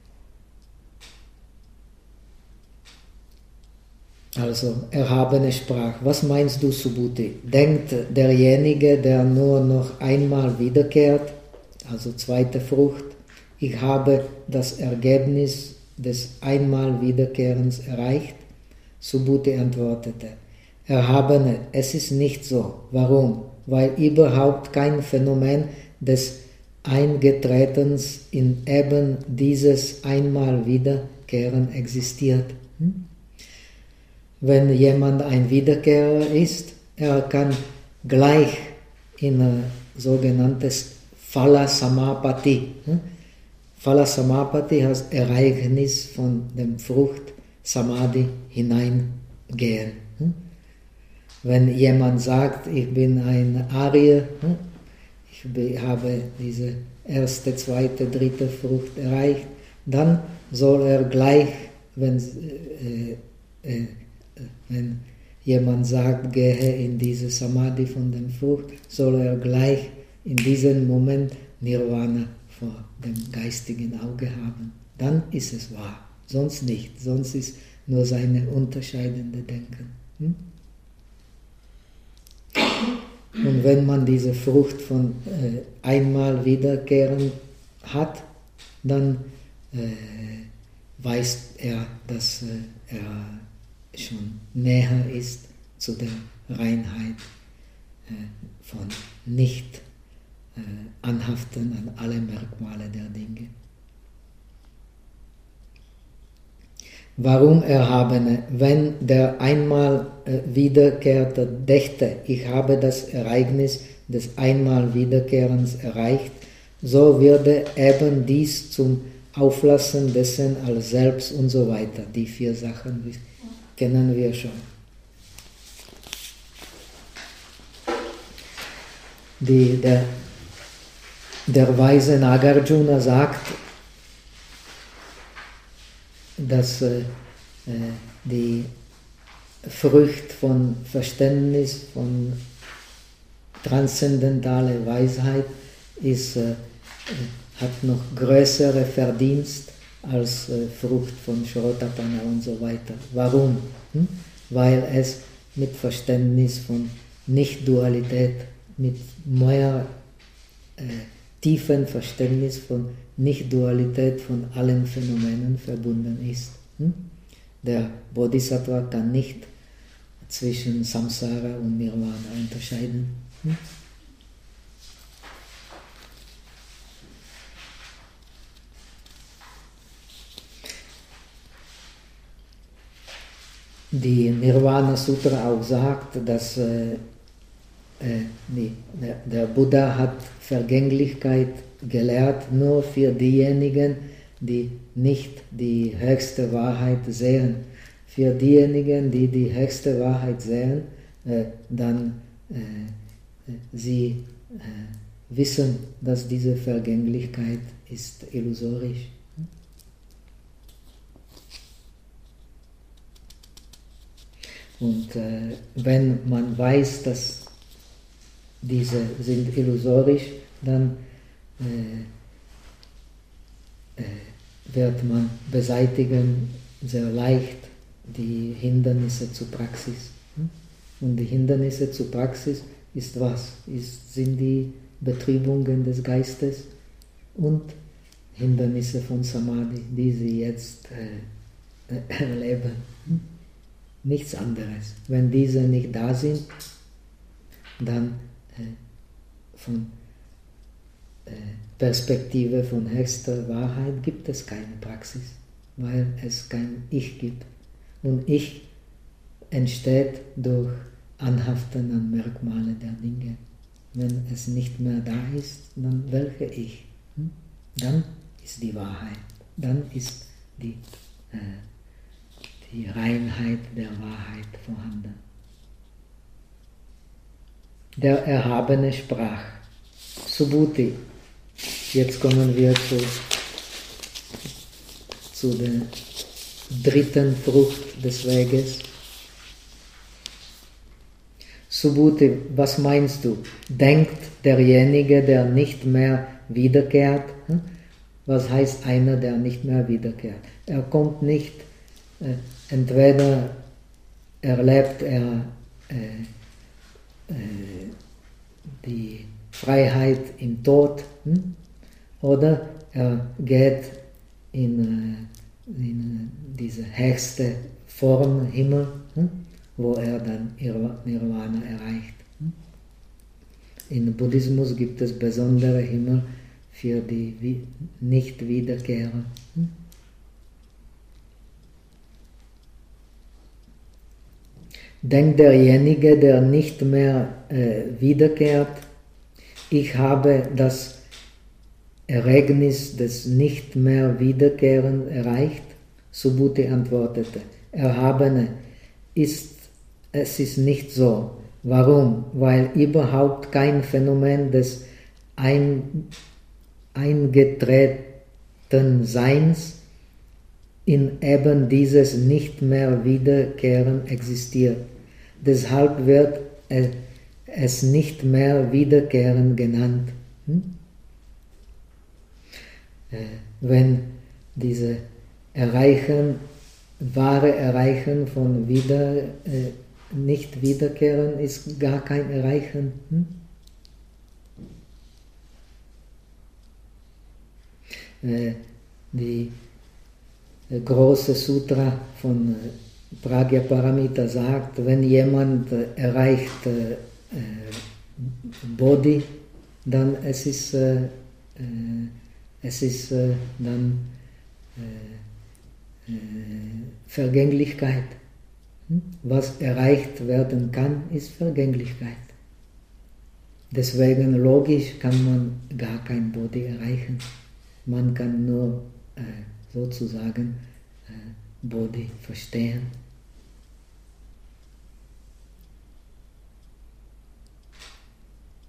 Also, Erhabene sprach, was meinst du, Subhuti? Denkt derjenige, der nur noch einmal wiederkehrt, also zweite Frucht, ich habe das Ergebnis des einmal Wiederkehrens erreicht? Subhuti antwortete, Erhabene, es ist nicht so. Warum? Weil überhaupt kein Phänomen des Eingetretens in eben dieses einmal Wiederkehren existiert. Hm? Wenn jemand ein Wiederkehrer ist, er kann gleich in ein sogenanntes Phala Samapati. Phala Samapati heißt Ereignis von dem Frucht Samadhi hineingehen. Wenn jemand sagt, ich bin ein Arya, ich habe diese erste, zweite, dritte Frucht erreicht, dann soll er gleich, wenn äh, äh, Wenn jemand sagt, gehe in diese Samadhi von dem Frucht, soll er gleich in diesem Moment Nirvana vor dem geistigen Auge haben. Dann ist es wahr, sonst nicht. Sonst ist nur seine unterscheidende Denken. Hm? Und wenn man diese Frucht von äh, einmal wiederkehren hat, dann äh, weiß er, dass äh, er schon näher ist zu der Reinheit äh, von nicht äh, anhaften an alle Merkmale der Dinge. Warum, Erhabene, wenn der einmal äh, Wiederkehrte dächte, ich habe das Ereignis des einmal Wiederkehrens erreicht, so würde eben dies zum Auflassen dessen als Selbst und so weiter. Die vier Sachen kennen wir schon. Die, der, der weise Nagarjuna sagt, dass äh, die Frucht von Verständnis, von transzendentaler Weisheit ist, äh, hat noch größere Verdienst als äh, Frucht von Shrotapana und so weiter. Warum? Hm? Weil es mit Verständnis von Nicht-Dualität, mit mehr äh, tiefen Verständnis von Nicht-Dualität von allen Phänomenen verbunden ist. Hm? Der Bodhisattva kann nicht zwischen Samsara und Nirvana unterscheiden. Hm? Die Nirvana Sutra auch sagt, dass äh, äh, die, der, der Buddha hat Vergänglichkeit gelehrt nur für diejenigen, die nicht die höchste Wahrheit sehen. Für diejenigen, die die höchste Wahrheit sehen, äh, dann äh, sie äh, wissen, dass diese Vergänglichkeit ist illusorisch. Und äh, wenn man weiß, dass diese sind illusorisch, dann äh, äh, wird man beseitigen sehr leicht die Hindernisse zur Praxis. Und die Hindernisse zur Praxis ist was? Ist, sind die Betrübungen des Geistes und Hindernisse von Samadhi, die sie jetzt äh, erleben. Nichts anderes. Wenn diese nicht da sind, dann äh, von äh, Perspektive von höchster Wahrheit gibt es keine Praxis, weil es kein Ich gibt. Und Ich entsteht durch Anhaften an Merkmale der Dinge. Wenn es nicht mehr da ist, dann welche Ich? Hm? Dann ist die Wahrheit. Dann ist die äh, die Reinheit der Wahrheit vorhanden. Der Erhabene sprach, Subhuti. Jetzt kommen wir zu, zu der dritten Frucht des Weges. Subhuti, was meinst du? Denkt derjenige, der nicht mehr wiederkehrt? Was heißt einer, der nicht mehr wiederkehrt? Er kommt nicht. Entweder erlebt er äh, äh, die Freiheit im Tod, hm? oder er geht in, äh, in diese höchste Form Himmel, hm? wo er dann Nirvana erreicht. Hm? Im Buddhismus gibt es besondere Himmel für die Nicht-Wiederkehrer. Hm? Denkt derjenige, der nicht mehr äh, wiederkehrt, ich habe das Ereignis des nicht mehr Wiederkehren erreicht? Subhuti antwortete, Erhabene, ist, es ist nicht so. Warum? Weil überhaupt kein Phänomen des ein, eingetretenen Seins in eben dieses nicht mehr Wiederkehren existiert. Deshalb wird es nicht mehr Wiederkehren genannt. Hm? Wenn diese Erreichen, wahre Erreichen von wieder, äh, nicht Wiederkehren ist gar kein Erreichen. Hm? Äh, die große Sutra von Pragyaparamita sagt, wenn jemand erreicht äh, Bodhi, dann es ist, äh, es ist äh, dann äh, äh, Vergänglichkeit. Was erreicht werden kann, ist Vergänglichkeit. Deswegen logisch kann man gar kein Bodhi erreichen. Man kann nur äh, sozusagen äh, Bodhi verstehen.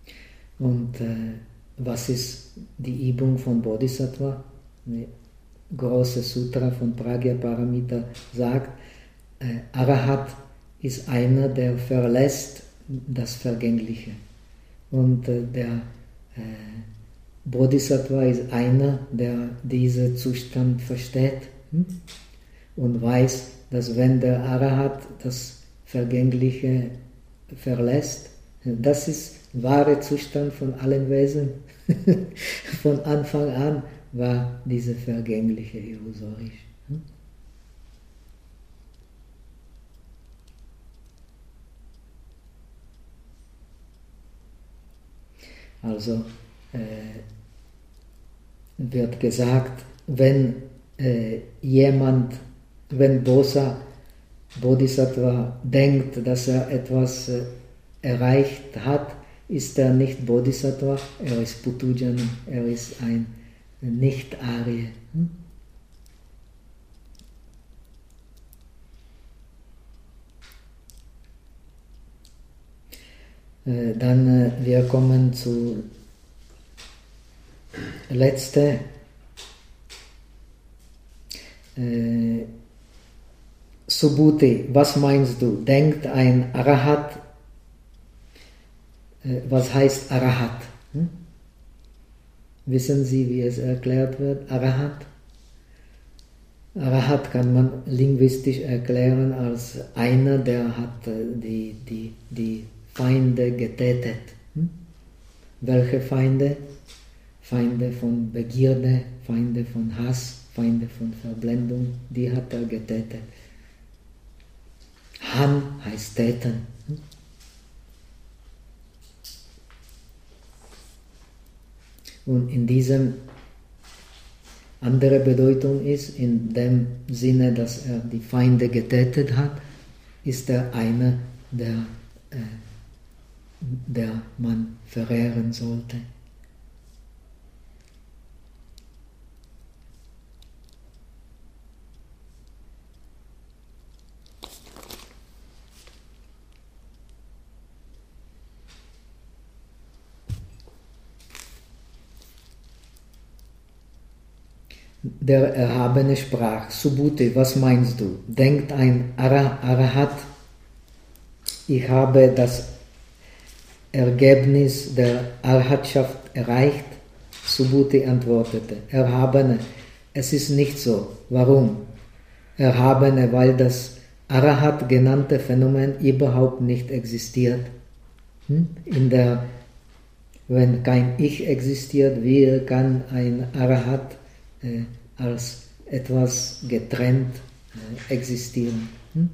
Und äh, was ist die Übung von Bodhisattva? große Sutra von Pragya-Paramita sagt, äh, Arahat ist einer, der verlässt das Vergängliche. Und äh, der äh, Bodhisattva ist einer, der diesen Zustand versteht, hm? Und weiß, dass wenn der Arahat das Vergängliche verlässt, das ist der wahre Zustand von allen Wesen. Von Anfang an war diese Vergängliche illusorisch. Hm? Also äh, wird gesagt, wenn äh, jemand, wenn Bosa Bodhisattva denkt, dass er etwas äh, erreicht hat, ist er nicht Bodhisattva, er ist Putujana, er ist ein Nicht-Arye. Hm? Äh, dann äh, wir kommen zu letzte äh, Subhuti. Was meinst du? Denkt ein Arahat? Äh, was heißt Arahat? Hm? Wissen Sie, wie es erklärt wird? Arahat? Arahat kann man linguistisch erklären als einer, der hat äh, die, die, die Feinde getötet. Hm? Welche Feinde? Feinde von Begierde, Feinde von Hass, Feinde von Verblendung, die hat er getötet. Han heißt töten. Hm? Und in diesem andere Bedeutung ist, in dem Sinne, dass er die Feinde getötet hat, ist er einer, der äh, der man verehren sollte. Der Erhabene sprach, Subhuti, was meinst du? Denkt ein Arahat, ich habe das Ergebnis der Arhatschaft erreicht? Subhuti antwortete, Erhabene, es ist nicht so. Warum? Erhabene, weil das Arahat genannte Phänomen überhaupt nicht existiert. In der, wenn kein Ich existiert, wie kann ein Arahat äh, als etwas getrennt äh, existieren?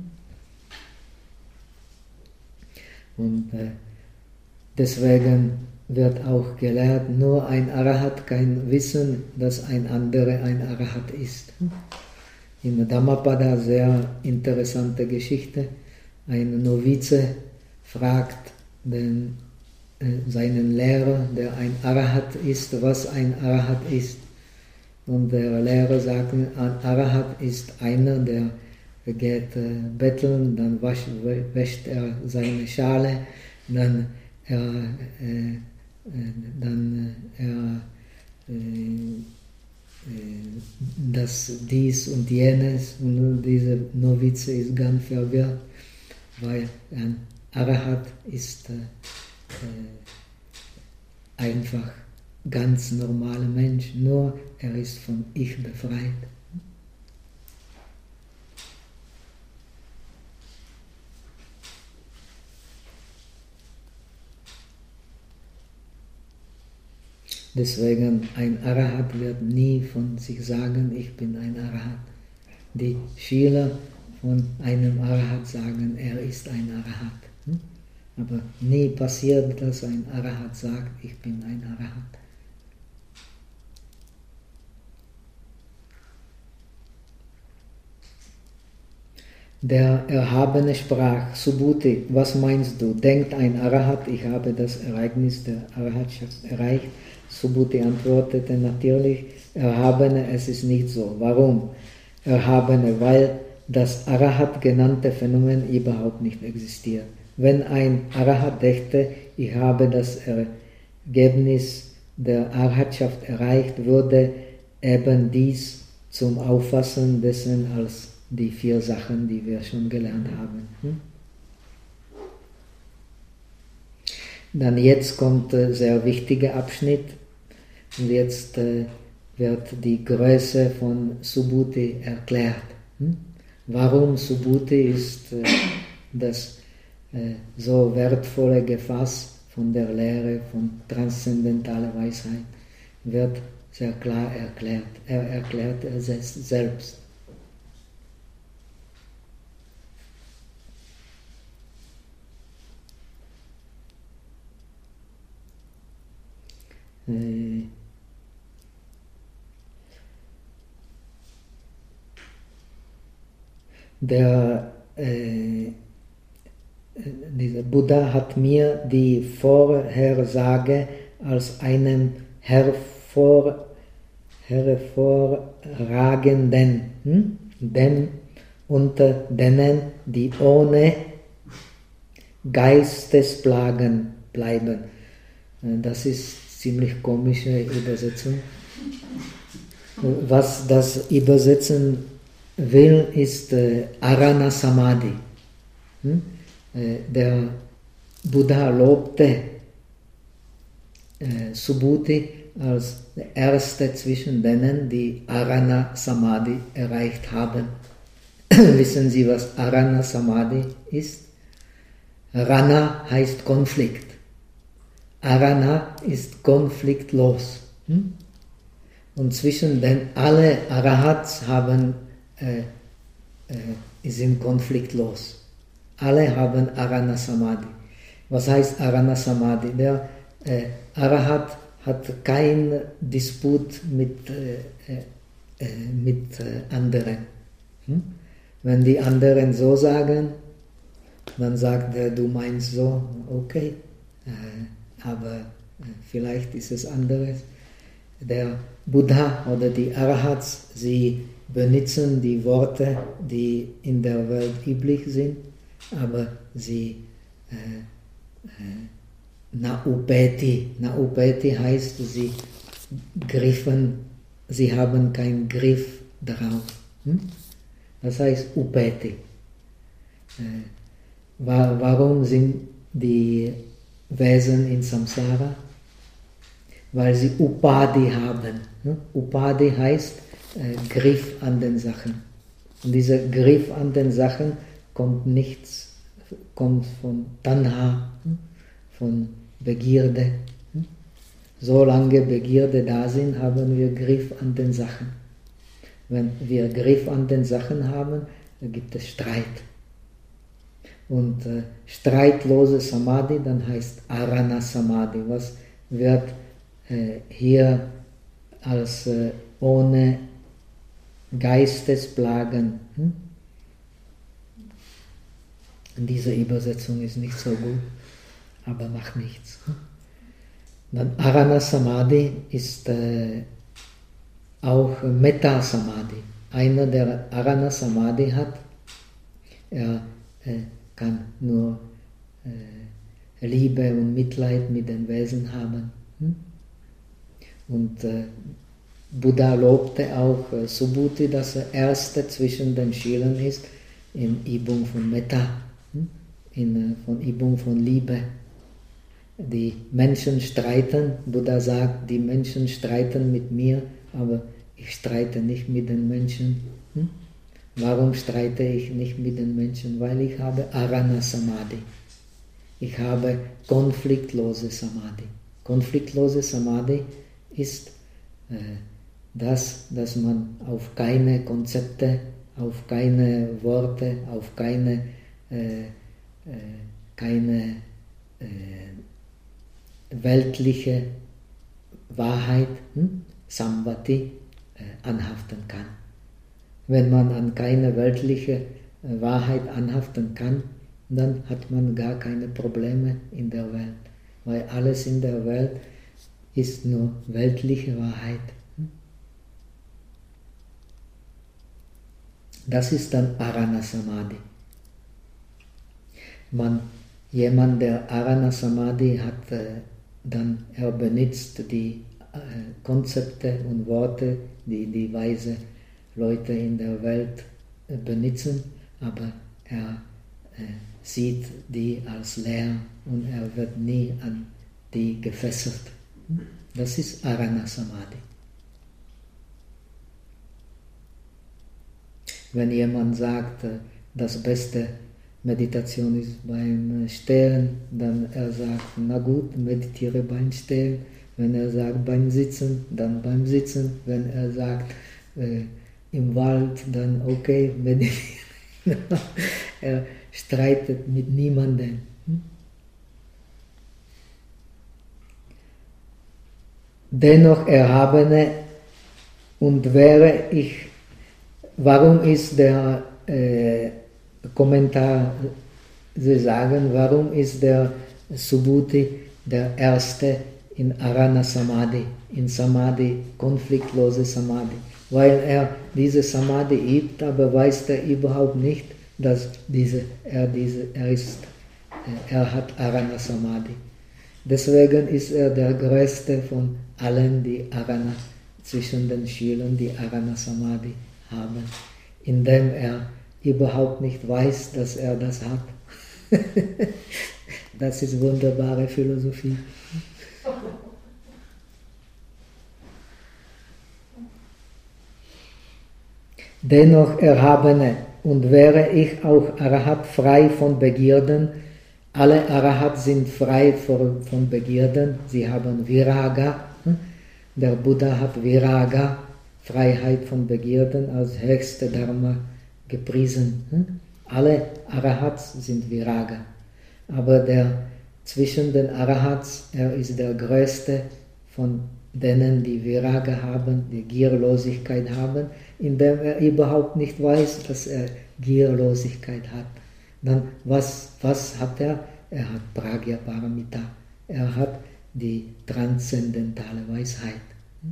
Und äh, deswegen wird auch gelehrt, nur ein Arahat kann wissen, dass ein anderer ein Arahat ist. In der Dhammapada, sehr interessante Geschichte, ein Novize fragt den, äh, seinen Lehrer, der ein Arahat ist, was ein Arahat ist. Und der Lehrer sagt, ein Arahat ist einer, der geht äh, betteln, dann wasch, wäscht er seine Schale, dann er, äh, äh, dann er äh, das dies und jenes, und diese Novize ist ganz verwirrt, weil ein Arahat ist äh, einfach ganz normaler Mensch, nur er ist von Ich befreit. Deswegen, ein Arahat wird nie von sich sagen, ich bin ein Arahat. Die Schüler von einem Arahat sagen, er ist ein Arahat. Aber nie passiert, dass ein Arahat sagt, ich bin ein Arahat. Der Erhabene sprach, Subhuti, was meinst du? Denkt ein Arahat, ich habe das Ereignis der Arahatschaft erreicht? Subhuti antwortete natürlich, Erhabene, es ist nicht so. Warum? Erhabene, weil das Arahat genannte Phänomen überhaupt nicht existiert. Wenn ein Arahat dächte, ich habe das Ergebnis der Arhatschaft erreicht, würde eben dies zum Auffassen dessen als die vier Sachen, die wir schon gelernt haben. Hm? Dann jetzt kommt ein sehr wichtiger Abschnitt und jetzt äh, wird die Größe von Subhuti erklärt. Hm? Warum Subhuti ist äh, das äh, so wertvolle Gefass von der Lehre von transzendentaler Weisheit, wird sehr klar erklärt. Er erklärt es selbst. Äh, der äh, dieser Buddha hat mir die Vorhersage als einen hervor, hervorragenden, hm? den unter denen, die ohne Geistesplagen bleiben. Das ist ziemlich komische Übersetzung. Was das übersetzen will, ist äh, Arana Samadhi. Hm? Äh, der Buddha lobte äh, Subhuti als der erste zwischen denen, die Arana Samadhi erreicht haben. Wissen Sie, was Arana Samadhi ist? Rana heißt Konflikt. Arana ist konfliktlos. Hm? Und zwischen den alle Arahats haben, äh, äh, sind konfliktlos. Alle haben Arana Samadhi. Was heißt Arana Samadhi? Der äh, Arahat hat keinen Disput mit, äh, äh, mit äh, anderen. Hm? Wenn die anderen so sagen, dann sagt er, du meinst so, okay, äh, aber äh, vielleicht ist es anderes. Der Buddha oder die Arahats, sie benutzen die Worte, die in der Welt üblich sind, aber sie äh, äh, Naupeti, Naupeti heißt, sie griffen, sie haben keinen Griff darauf. Hm? Das heißt Upeti. Äh, warum sind die Wesen in Samsara? Weil sie Upadhi haben. Hm? Upadhi heißt äh, Griff an den Sachen. Und dieser Griff an den Sachen kommt nichts, kommt von Tanha, hm? von Begierde. Hm? Solange Begierde da sind, haben wir Griff an den Sachen. Wenn wir Griff an den Sachen haben, dann gibt es Streit. Und äh, streitlose Samadhi, dann heißt Arana Samadhi, was wird äh, hier als äh, ohne Geistesplagen. Hm? Diese Übersetzung ist nicht so gut, aber macht nichts. Hm? Dann Arana Samadhi ist äh, auch Metta Samadhi. Einer, der Arana Samadhi hat, er äh, kann nur äh, Liebe und Mitleid mit den Wesen haben. Hm? Und äh, Buddha lobte auch äh, Subhuti, dass er Erste zwischen den Schielen ist, in Übung von Metta, hm? in äh, von Übung von Liebe. Die Menschen streiten, Buddha sagt, die Menschen streiten mit mir, aber ich streite nicht mit den Menschen. Hm? Warum streite ich nicht mit den Menschen? Weil ich habe Arana Samadhi. Ich habe konfliktlose Samadhi. Konfliktlose Samadhi ist äh, das, dass man auf keine Konzepte, auf keine Worte, auf keine, äh, äh, keine äh, weltliche Wahrheit, hm? Samvati, äh, anhaften kann. Wenn man an keine weltliche äh, Wahrheit anhaften kann, dann hat man gar keine Probleme in der Welt, weil alles in der Welt ist nur weltliche Wahrheit. Das ist dann Arana Samadhi. Man, jemand, der Arana Samadhi hat, äh, dann er benutzt die äh, Konzepte und Worte, die die Weise Leute in der Welt äh, benutzen, aber er äh, sieht die als leer und er wird nie an die gefesselt. Das ist Arana Samadhi. Wenn jemand sagt, das beste Meditation ist beim Stehen, dann er sagt, na gut, meditiere beim Stehen. Wenn er sagt beim Sitzen, dann beim Sitzen. Wenn er sagt äh, im Wald, dann okay, meditiere. Er streitet mit niemandem. Dennoch Erhabene, und wäre ich, warum ist der äh, Kommentar, Sie sagen, warum ist der Subhuti der Erste in Arana Samadhi, in Samadhi, konfliktlose Samadhi? Weil er diese Samadhi übt, aber weiß er überhaupt nicht, dass diese, er, diese, er, ist, er hat Arana Samadhi. Deswegen ist er der Größte von allen, die Arana, zwischen den Schülern, die Arana Samadhi haben, indem er überhaupt nicht weiß, dass er das hat. Das ist wunderbare Philosophie. Dennoch Erhabene, und wäre ich auch Arahat frei von Begierden, alle Arahat sind frei von Begierden, sie haben Viraga, der Buddha hat Viraga, Freiheit von Begierden, als höchste Dharma gepriesen. Alle Arahats sind Viraga, aber der zwischen den Arahats, er ist der größte von denen, die Viraga haben, die Gierlosigkeit haben, indem er überhaupt nicht weiß, dass er Gierlosigkeit hat. Dann was, was hat er? Er hat Pragya Paramita. Er hat die transzendentale Weisheit.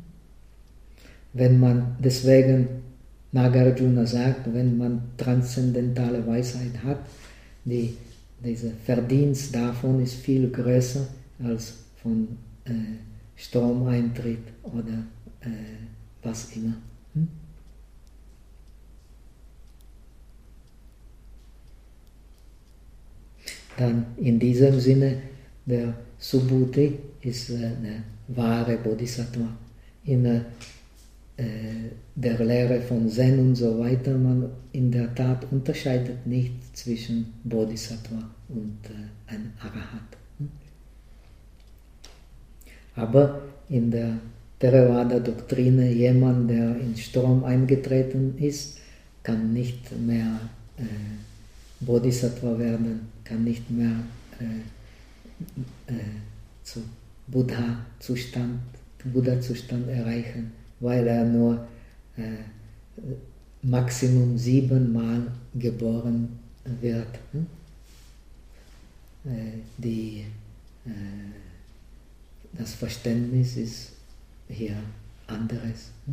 Wenn man, deswegen Nagarjuna sagt, wenn man transzendentale Weisheit hat, die, dieser Verdienst davon ist viel größer als von äh, Stromeintritt oder äh, was immer. Hm? Dann in diesem Sinne, der Subhuti ist eine wahre Bodhisattva. In äh, der Lehre von Zen und so weiter, man in der Tat unterscheidet nicht zwischen Bodhisattva und äh, ein Arahat. Aber in der Theravada-Doktrine, jemand, der in Strom eingetreten ist, kann nicht mehr äh, Bodhisattva werden, kann nicht mehr äh, äh, zu Buddha-Zustand, Buddha-Zustand erreichen, weil er nur äh, Maximum siebenmal geboren wird. Hm? Äh, die, äh, das Verständnis ist hier anderes. Hm?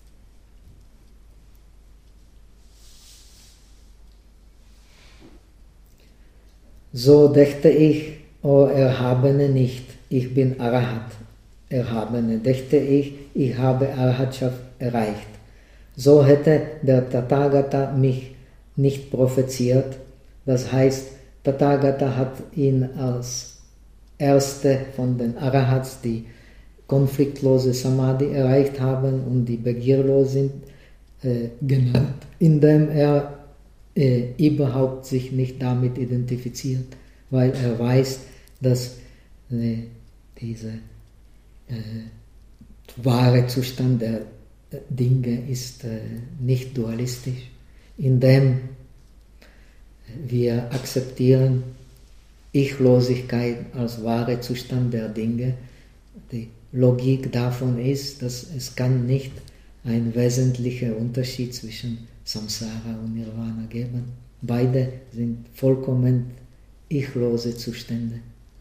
So dächte ich, o Erhabene, nicht, ich bin Arahat. Erhabene, dächte ich, ich habe Arahatschaft erreicht. So hätte der Tathagata mich nicht propheziert. Das heißt, Tathagata hat ihn als erste von den Arahats, die konfliktlose Samadhi erreicht haben und die begierlos sind, äh, genannt, indem er äh, überhaupt sich nicht damit identifiziert, weil er weiß, dass äh, dieser äh, wahre Zustand der Dinge ist äh, nicht dualistisch, indem wir akzeptieren Ichlosigkeit als wahre Zustand der Dinge. Die Logik davon ist, dass es kann nicht einen wesentlichen Unterschied zwischen Samsara und Nirvana geben. Beide sind vollkommen ichlose Zustände.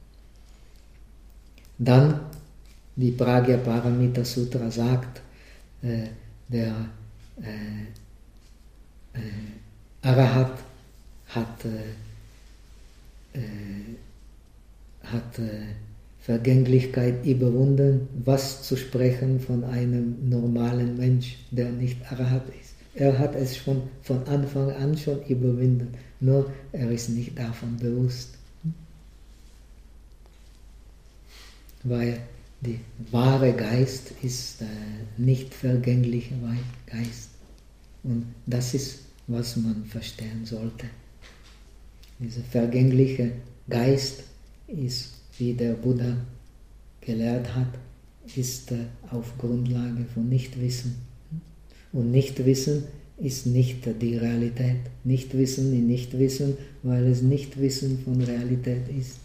Dann die Pragya Paramita Sutra sagt, äh, der äh, äh, Arahat hat, äh, hat äh, Vergänglichkeit überwunden, was zu sprechen von einem normalen Mensch, der nicht Arahat ist. Er hat es schon von Anfang an schon überwunden, nur er ist nicht davon bewusst. Weil der wahre Geist ist äh, nicht vergänglicher Geist. Und das ist, was man verstehen sollte. Dieser vergängliche Geist ist, wie der Buddha gelehrt hat, ist äh, auf Grundlage von Nichtwissen. Und Nichtwissen ist nicht die Realität. Nichtwissen in Nichtwissen, weil es Nichtwissen von Realität ist.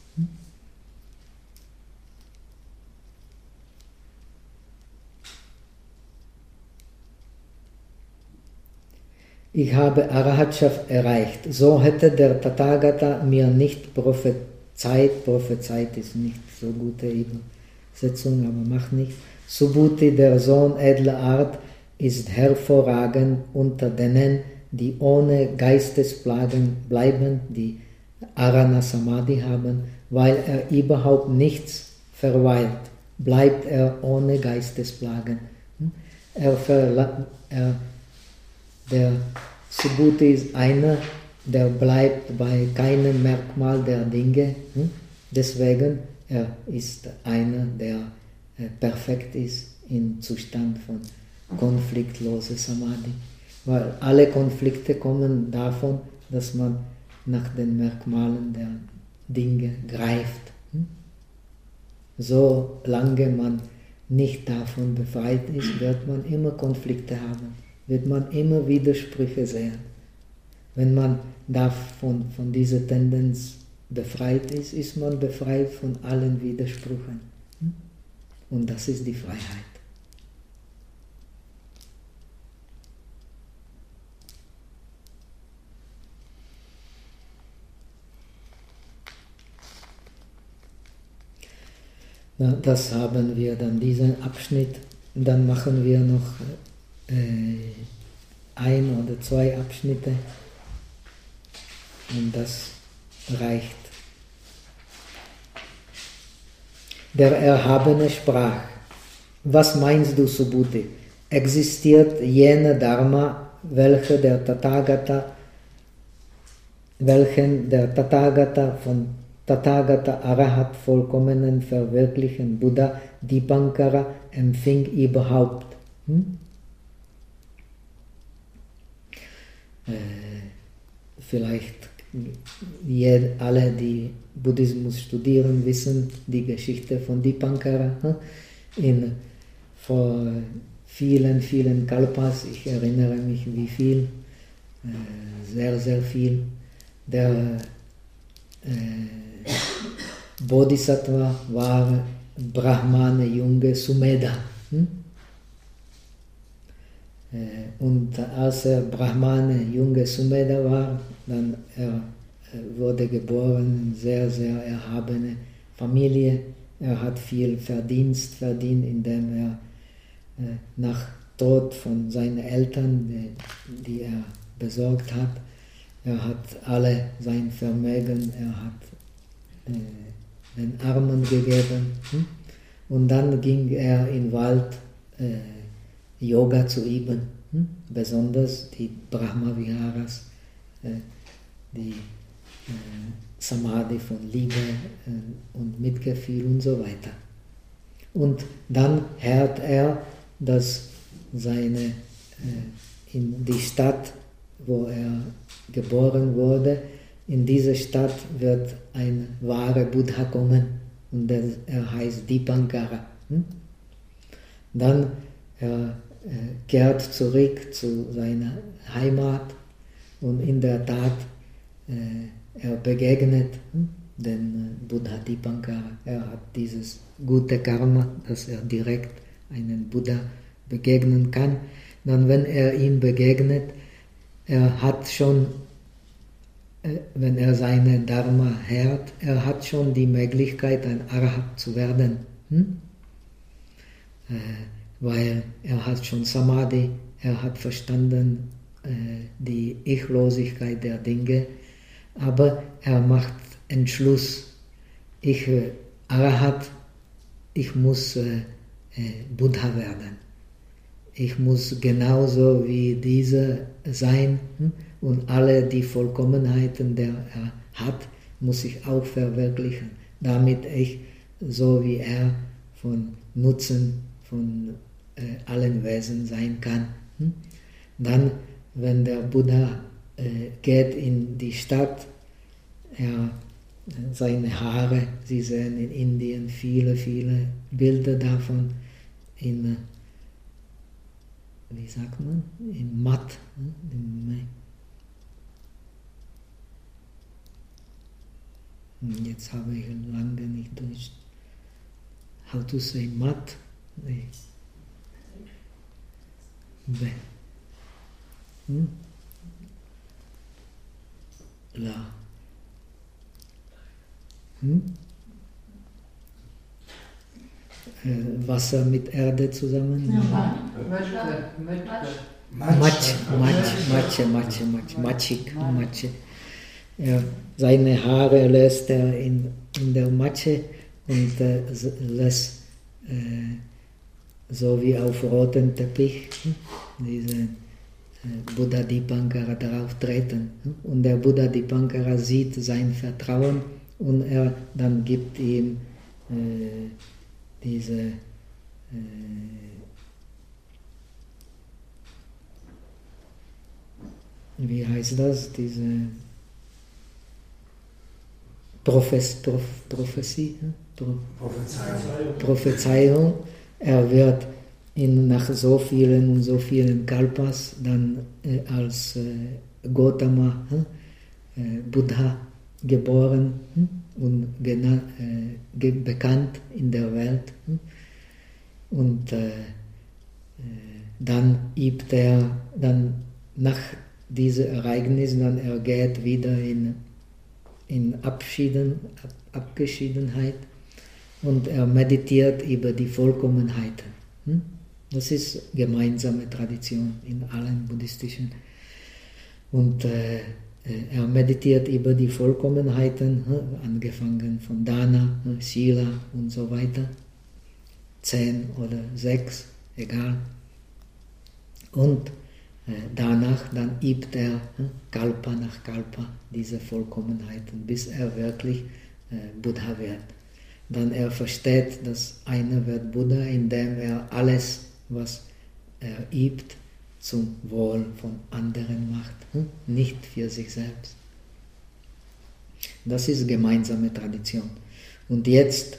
Ich habe Arahatschaft erreicht. So hätte der Tathagata mir nicht prophezeit. Prophezeit ist nicht so gute Übersetzung, aber macht nichts. Subhuti, der Sohn edler Art, ist hervorragend unter denen, die ohne Geistesplagen bleiben, die Arana Samadhi haben, weil er überhaupt nichts verweilt, bleibt er ohne Geistesplagen. Er verla- er, der Subhuti ist einer, der bleibt bei keinem Merkmal der Dinge, deswegen er ist einer, der perfekt ist im Zustand von konfliktlose Samadhi, weil alle Konflikte kommen davon, dass man nach den Merkmalen der Dinge greift. Solange man nicht davon befreit ist, wird man immer Konflikte haben, wird man immer Widersprüche sehen. Wenn man davon, von dieser Tendenz befreit ist, ist man befreit von allen Widersprüchen. Und das ist die Freiheit. Das haben wir dann, diesen Abschnitt. Dann machen wir noch äh, ein oder zwei Abschnitte und das reicht. Der Erhabene sprach: Was meinst du, Subhuti? Existiert jene Dharma, welche der Tathagata, welchen der Tathagata von Tathagata Arahat vollkommenen verwirklichen Buddha Dipankara empfing überhaupt? Hm? Äh, vielleicht jed, alle, die Buddhismus studieren, wissen die Geschichte von Dipankara. Hm? In, vor vielen, vielen Kalpas, ich erinnere mich wie viel, äh, sehr, sehr viel, der äh, Bodhisattva war Brahmane Junge Sumedha. Hm? Äh, und als er Brahmane Junge Sumedha war, dann er äh, wurde geboren in sehr, sehr erhabene Familie. Er hat viel Verdienst verdient, indem er äh, nach Tod von seinen Eltern, die, die er besorgt hat, er hat alle sein Vermögen, er hat äh, den Armen gegeben. Hm? Und dann ging er in den Wald äh, Yoga zu üben, hm? Besonders die Brahma-Viharas, äh, die äh, Samadhi von Liebe äh, und Mitgefühl und so weiter. Und dann hört er, dass seine, äh, in die Stadt, wo er geboren wurde, in diese Stadt wird ein wahrer Buddha kommen und der, er heißt Dipankara. Hm? Dann er äh, kehrt zurück zu seiner Heimat und in der Tat äh, er begegnet hm, den Buddha Dipankara. Er hat dieses gute Karma, dass er direkt einen Buddha begegnen kann. Dann, wenn er ihm begegnet, er hat schon, äh, wenn er seine Dharma hört, er hat schon die Möglichkeit, ein Arhat zu werden. Hm? Äh, weil er hat schon Samadhi, er hat verstanden äh, die Ichlosigkeit der Dinge, aber er macht Entschluss, ich äh, Arahat, ich muss äh, äh, Buddha werden. ich muss genauso wie dieser sein und alle die Vollkommenheiten, die er hat, muss ich auch verwirklichen, damit ich so wie er von Nutzen von äh, allen Wesen sein kann. Dann, wenn der Buddha äh, geht in die Stadt, er, seine Haare, Sie sehen in Indien viele, viele Bilder davon, in, wie sagt man, in matt, in, jetzt habe ich lange nicht Deutsch. How to say matt? Nee. Hm? La. Hm? Äh, Wasser mit Erde zusammen? Ja, Matsch, Matsch, Matsche, Matsche, Matsche, matschig, Matsche. Ja, seine Haare lässt er in, in der Matsche und äh, lässt äh, so wie auf rotem Teppich diese äh, Buddha Dipankara darauf treten. Und der Buddha Dipankara sieht sein Vertrauen und er dann gibt ihm äh, diese äh, wie heißt das, diese Prophes, Prof, Prophezie, Pro, Prophezeiung. Prophezeiung. Er wird in, nach so vielen und so vielen Kalpas dann äh, als äh, Gautama, äh, Buddha geboren hm, und gena, äh, ge, bekannt in der Welt. Hm. Und äh, äh, dann übt er, dann nach diesem Ereignis, dann er geht wieder in, in Abschieden, Ab, Abgeschiedenheit und er meditiert über die Vollkommenheiten. Hm? Das ist gemeinsame Tradition in allen buddhistischen. Und äh, er meditiert über die Vollkommenheiten, angefangen von Dana, Sila und so weiter, zehn oder sechs, egal. Und äh, danach dann übt er Kalpa nach Kalpa diese Vollkommenheiten, bis er wirklich äh, Buddha wird. Dann er versteht, dass einer wird Buddha, indem er alles, was er übt, zum Wohl von anderen macht, nicht für sich selbst. Das ist gemeinsame Tradition. Und jetzt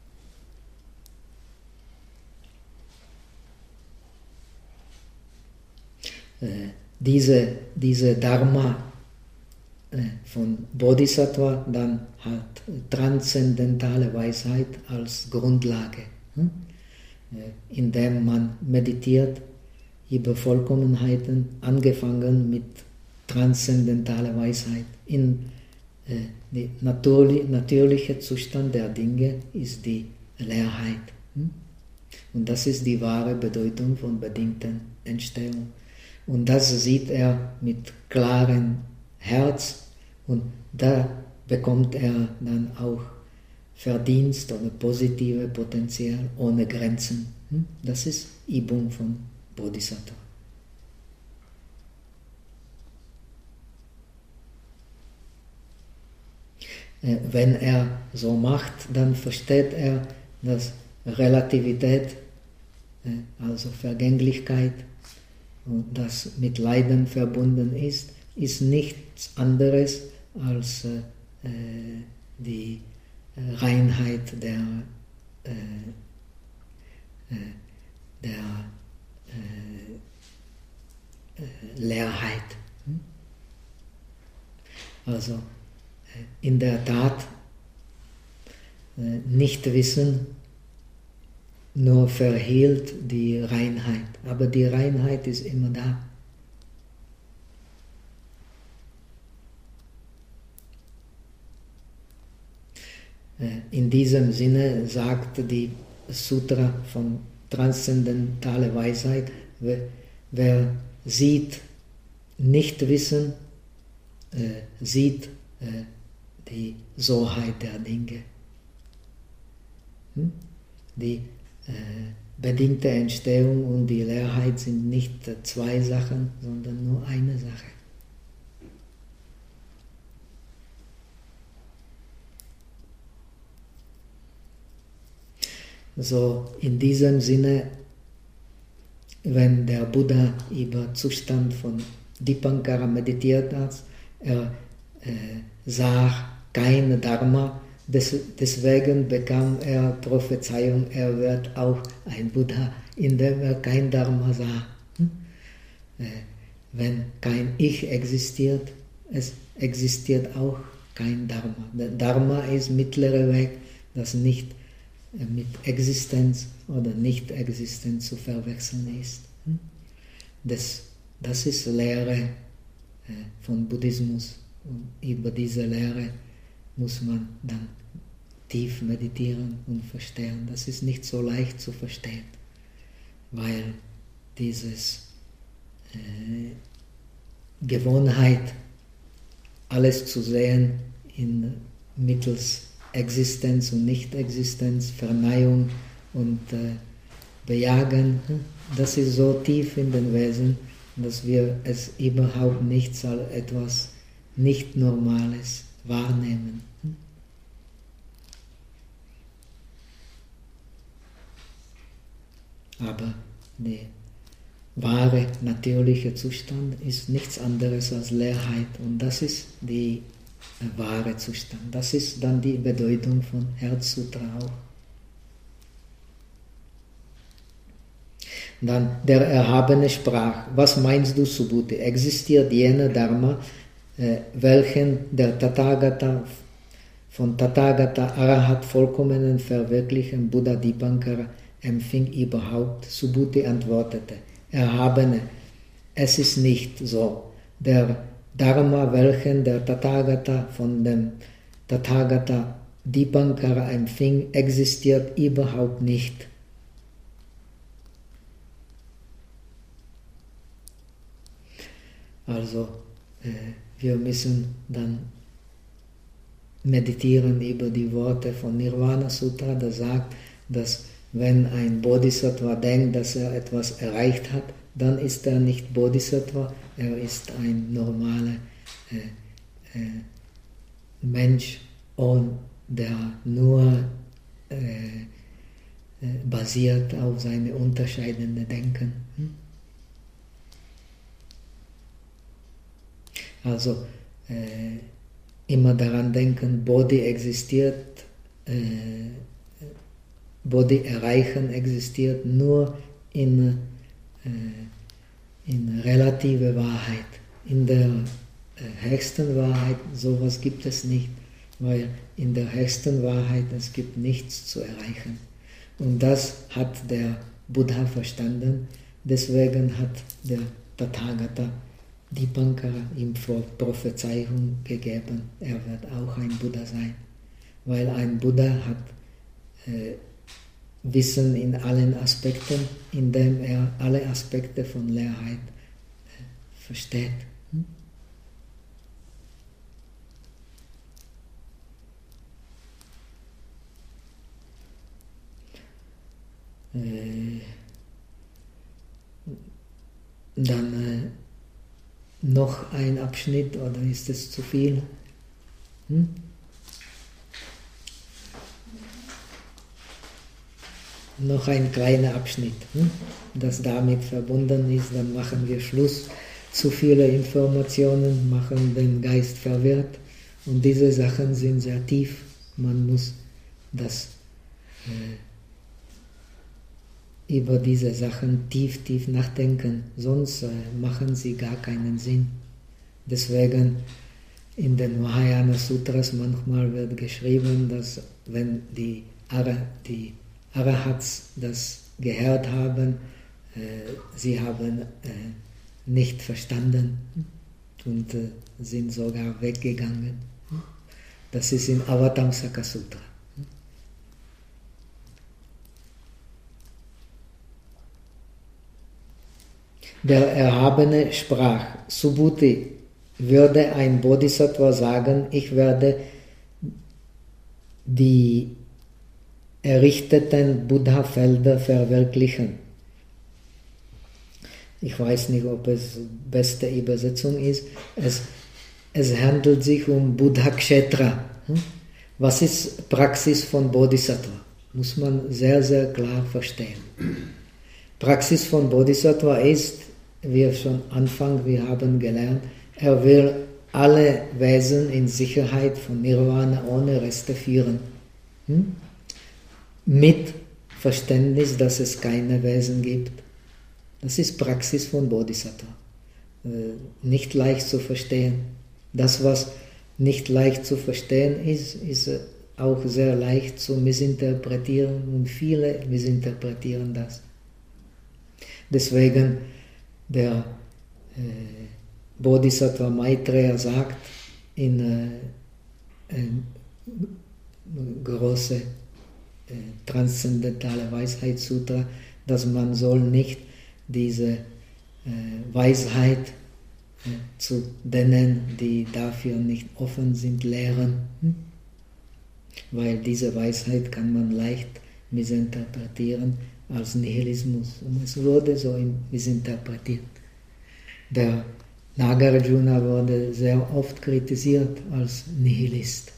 äh, diese, diese Dharma äh, von Bodhisattva dann hat transzendentale Weisheit als Grundlage, hm? äh, indem man meditiert über Vollkommenheiten, angefangen mit transzendentaler Weisheit. In äh, der naturli natürliche Zustand der Dinge ist die Leerheit. Hm? Und das ist die wahre Bedeutung von bedingten Entstehung. Und das sieht er mit klarem Herz und da bekommt er dann auch Verdienst oder positive Potenzial ohne Grenzen. Hm? Das ist Übung von Bodhisattva. Wenn er so macht, dann versteht er, dass Relativität, also Vergänglichkeit, und das mit Leiden verbunden ist, ist nichts anderes als äh, die Reinheit der, äh, der äh, Leerheit. Also in der Tat nicht wissen, nur verhehlt die Reinheit, aber die Reinheit ist immer da. In diesem Sinne sagt die Sutra von transzendentaler Weisheit, wer sieht Nichtwissen, äh, sieht äh, die Soheit der Dinge. Hm? Die, äh, bedingte Entstehung und die Leerheit sind nicht zwei Sachen, sondern nur eine Sache. So in diesem Sinne, wenn der Buddha über Zustand von Dipankara meditiert hat, er äh, sah kein Dharma, des, deswegen bekam er Prophezeiung, er wird auch ein Buddha, indem er kein Dharma sah. Hm? Äh, wenn kein Ich existiert, es existiert auch kein Dharma. Der Dharma ist mittlerer Weg, das nicht mit Existenz oder Nicht-Existenz zu verwechseln ist. Das, das ist Lehre von Buddhismus und über diese Lehre muss man dann tief meditieren und verstehen. Das ist nicht so leicht zu verstehen, weil dieses äh, Gewohnheit, alles zu sehen in mittels Existenz und Nicht-Existenz, Verneinung und äh, Bejagen, das ist so tief in den Wesen, dass wir es überhaupt nicht als etwas Nicht-Normales wahrnehmen. Aber der wahre, natürliche Zustand ist nichts anderes als Leerheit und das ist die wahre Zustand. Das ist dann die Bedeutung von Herzsutra auch. Dann der Erhabene sprach, was meinst du, Subhuti? Existiert jener Dharma, äh, welchen der Tathagata von Tathagata Arahat vollkommenen Verwirklichen Buddha Dipankara empfing überhaupt? Subhuti antwortete, Erhabene, es ist nicht so. Der Dharma, welchen der Tathagata von dem Tathagata Dipankara empfing, existiert überhaupt nicht. Also äh, wir müssen dann meditieren über die Worte von Nirvana Sutra, das sagt, dass wenn ein Bodhisattva denkt, dass er etwas erreicht hat, dann ist er nicht Bodhisattva, er ist ein normaler äh, äh, Mensch, und der nur äh, äh, basiert auf seine unterscheidende Denken. Hm? Also äh, immer daran denken, Bodhi existiert, äh, Bodhi erreichen existiert nur in in relative Wahrheit. In der äh, höchsten Wahrheit, sowas gibt es nicht, weil in der höchsten Wahrheit es gibt nichts zu erreichen. Und das hat der Buddha verstanden, deswegen hat der Tathagata Dipankara ihm Prophezeiung gegeben, er wird auch ein Buddha sein, weil ein Buddha hat äh, Wissen in allen Aspekten, indem er alle Aspekte von Leerheit äh, versteht. Hm? Äh, dann äh, noch ein Abschnitt, oder ist es zu viel? Hm? Noch ein kleiner Abschnitt, hm? das damit verbunden ist, dann machen wir Schluss. Zu viele Informationen machen den Geist verwirrt und diese Sachen sind sehr tief. Man muss das äh, über diese Sachen tief, tief nachdenken, sonst äh, machen sie gar keinen Sinn. Deswegen in den Mahayana Sutras manchmal wird geschrieben, dass wenn die, Ara, die Arahats das gehört haben, äh, sie haben äh, nicht verstanden und äh, sind sogar weggegangen. Das ist in Avatamsaka Sutra. Der Erhabene sprach, Subhuti, würde ein Bodhisattva sagen, ich werde die errichteten Buddha-Felder verwirklichen. Ich weiß nicht, ob es die beste Übersetzung ist. Es, es handelt sich um Buddha-Kshetra. Was ist Praxis von Bodhisattva? Muss man sehr, sehr klar verstehen. Praxis von Bodhisattva ist, wie schon Anfang, wir haben gelernt, er will alle Wesen in Sicherheit von Nirvana ohne Reste führen. Hm? Mit Verständnis, dass es keine Wesen gibt. Das ist Praxis von Bodhisattva. Äh, nicht leicht zu verstehen. Das, was nicht leicht zu verstehen ist, ist auch sehr leicht zu missinterpretieren und viele missinterpretieren das. Deswegen der äh, Bodhisattva Maitreya sagt in äh, äh, große äh, transzendentale Weisheitssutra, dass man soll nicht diese äh, Weisheit äh, zu denen, die dafür nicht offen sind, lehren. Hm? Weil diese Weisheit kann man leicht missinterpretieren als Nihilismus. Und es wurde so missinterpretiert. Der Nagarjuna wurde sehr oft kritisiert als Nihilist.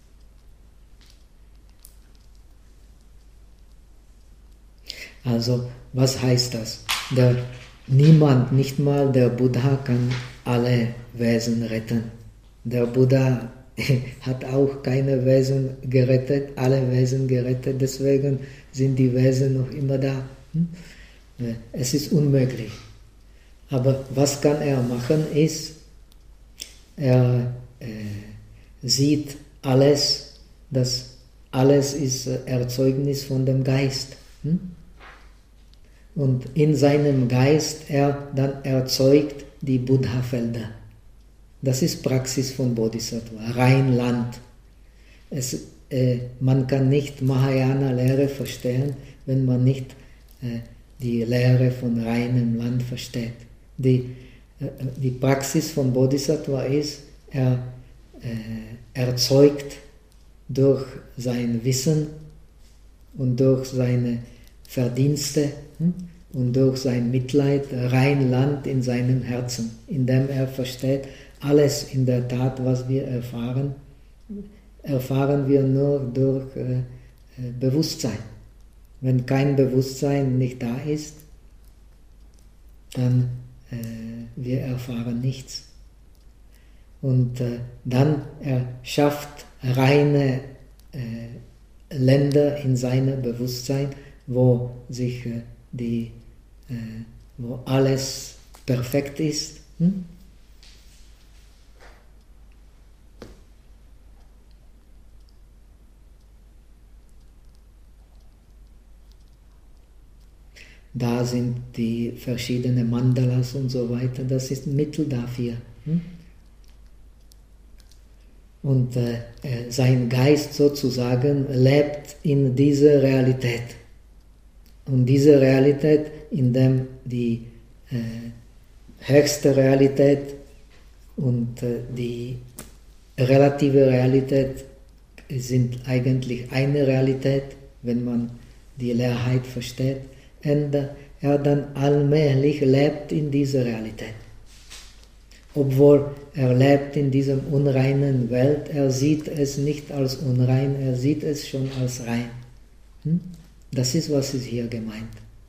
Also, was heißt das? Der, niemand, nicht mal der Buddha, kann alle Wesen retten. Der Buddha hat auch keine Wesen gerettet, alle Wesen gerettet, deswegen sind die Wesen noch immer da. Es ist unmöglich. Aber was kann er machen, ist, er äh, sieht alles, dass alles ist Erzeugnis von dem Geist. Hm? Und in seinem Geist er dann erzeugt die Buddha-Felder. Das ist Praxis von Bodhisattva, rein Land. Es, äh, man kann nicht Mahayana-Lehre verstehen, wenn man nicht äh, die Lehre von reinem Land versteht. Die, äh, die Praxis von Bodhisattva ist, er äh, erzeugt durch sein Wissen und durch seine Verdienste hm, und durch sein Mitleid rein Land in seinem Herzen, indem er versteht, alles in der Tat, was wir erfahren, erfahren wir nur durch äh, Bewusstsein. Wenn kein Bewusstsein nicht da ist, dann äh, wir erfahren nichts. Und äh, dann er schafft reine äh, Länder in seinem Bewusstsein, wo sich äh, die, äh, wo alles perfekt ist. Hm? Da sind die verschiedenen Mandalas und so weiter, das ist ein Mittel dafür. Hm? Und äh, sein Geist sozusagen lebt in dieser Realität. Und diese Realität, in der die äh, höchste Realität und äh, die relative Realität sind eigentlich eine Realität, wenn man die Leerheit versteht. Und er dann allmählich lebt in dieser Realität. Obwohl er lebt in diesem unreinen Welt, er sieht es nicht als unrein, er sieht es schon als rein. Hm? Das ist, was ist hier gemeint.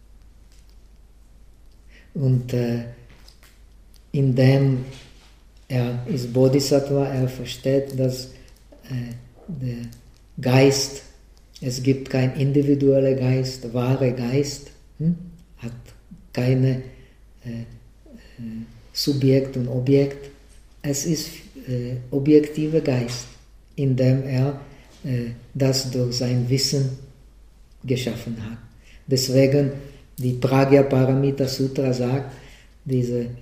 Und äh, indem er ist Bodhisattva, er versteht, dass äh, der Geist, es gibt kein individueller Geist, wahre Geist, hm? hat keine äh, äh, Subjekt und Objekt. Es ist äh, objektiver Geist, indem er äh, das durch sein Wissen geschaffen hat. Deswegen die Pragya-Paramita Sutra sagt, diese äh,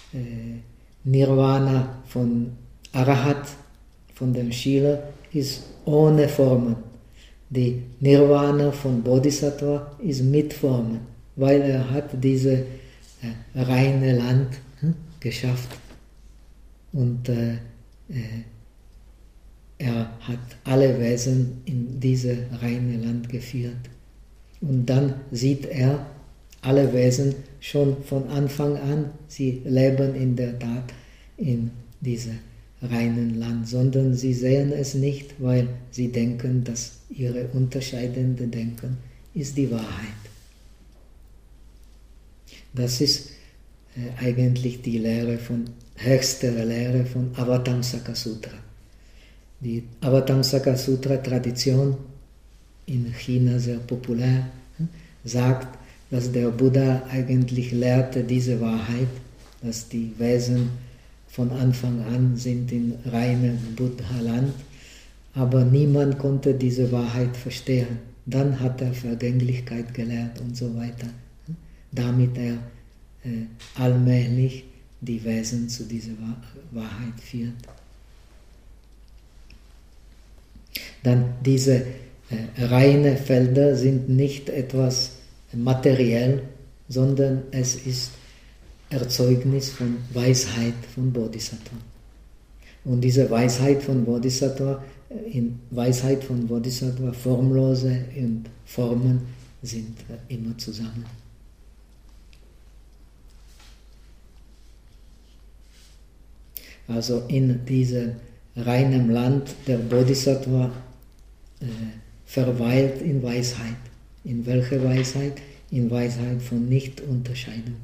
Nirvana von Arahat, von dem Schüler, ist ohne Formen. Die Nirvana von Bodhisattva ist mit Formen, weil er hat diese äh, reine Land hm, geschafft. Und äh, äh, er hat alle Wesen in dieses reine Land geführt. Und dann sieht er alle Wesen schon von Anfang an, sie leben in der Tat in diesem reinen Land, sondern sie sehen es nicht, weil sie denken, dass ihre unterscheidende Denken ist die Wahrheit. Das ist äh, eigentlich die Lehre von, höchste Lehre von Avatamsaka Sutra. Die Avatamsaka Sutra Tradition, in China sehr populär, sagt, dass der Buddha eigentlich lehrte diese Wahrheit, dass die Wesen von Anfang an sind in reinem Buddha-Land, aber niemand konnte diese Wahrheit verstehen. Dann hat er Vergänglichkeit gelehrt und so weiter, damit er äh, allmählich die Wesen zu dieser Wahrheit führt. Dann diese äh, reinen Felder sind nicht etwas materiell, sondern es ist Erzeugnis von Weisheit von Bodhisattva. Und diese Weisheit von Bodhisattva, in Weisheit von Bodhisattva, Formlose und Formen sind immer zusammen. Also in diesem reinen Land der Bodhisattva äh, verweilt in Weisheit. In welcher Weisheit? In Weisheit von Nichtunterscheidung.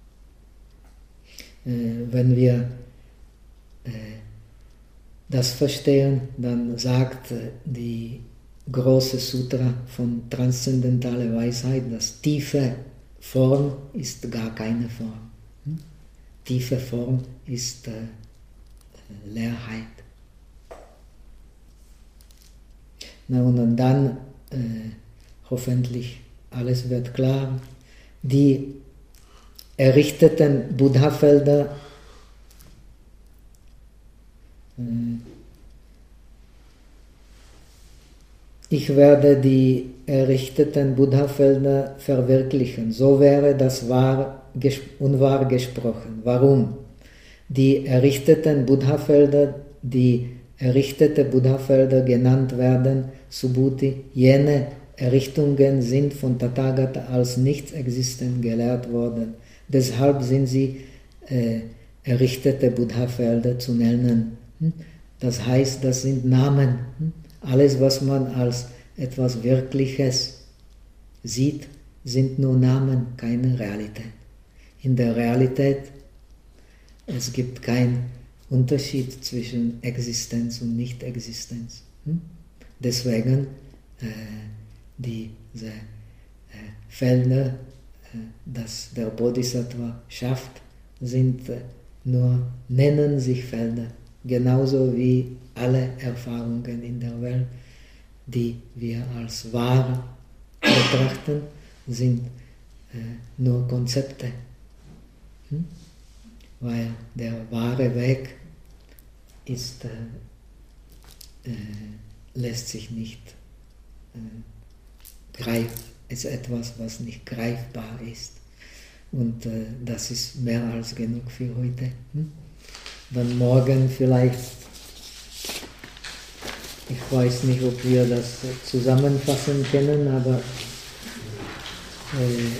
Äh, wenn wir äh, das verstehen, dann sagt äh, die große Sutra von transzendentaler Weisheit, dass tiefe Form ist gar keine Form. Hm? Tiefe Form ist äh, Leerheit. Na und dann äh, hoffentlich alles wird klar. Die errichteten Buddha-Felder äh, ich werde die errichteten Buddha-Felder verwirklichen. So wäre das wahr, unwahr gesprochen. Warum? Die errichteten Buddha-Felder, die errichtete Buddha-Felder genannt werden, Subhuti, jene Errichtungen sind von Tathagata als nichts existent gelehrt worden. Deshalb sind sie äh, errichtete Buddha-Felder zu nennen. Das heißt, das sind Namen. Alles, was man als etwas Wirkliches sieht, sind nur Namen, keine Realität. In der Realität, es gibt keinen Unterschied zwischen Existenz und Nicht-Existenz. Deswegen äh, diese äh, Felder, äh, das der Bodhisattva schafft, sind äh, nur, nennen sich Felder, genauso wie alle Erfahrungen in der Welt, die wir als wahr betrachten, sind äh, nur Konzepte. Hm? Weil der wahre Weg ist, äh, äh, lässt sich nicht äh, greifen, ist etwas, was nicht greifbar ist. Und äh, das ist mehr als genug für heute. Hm? Dann morgen vielleicht, ich weiß nicht, ob wir das zusammenfassen können, aber äh,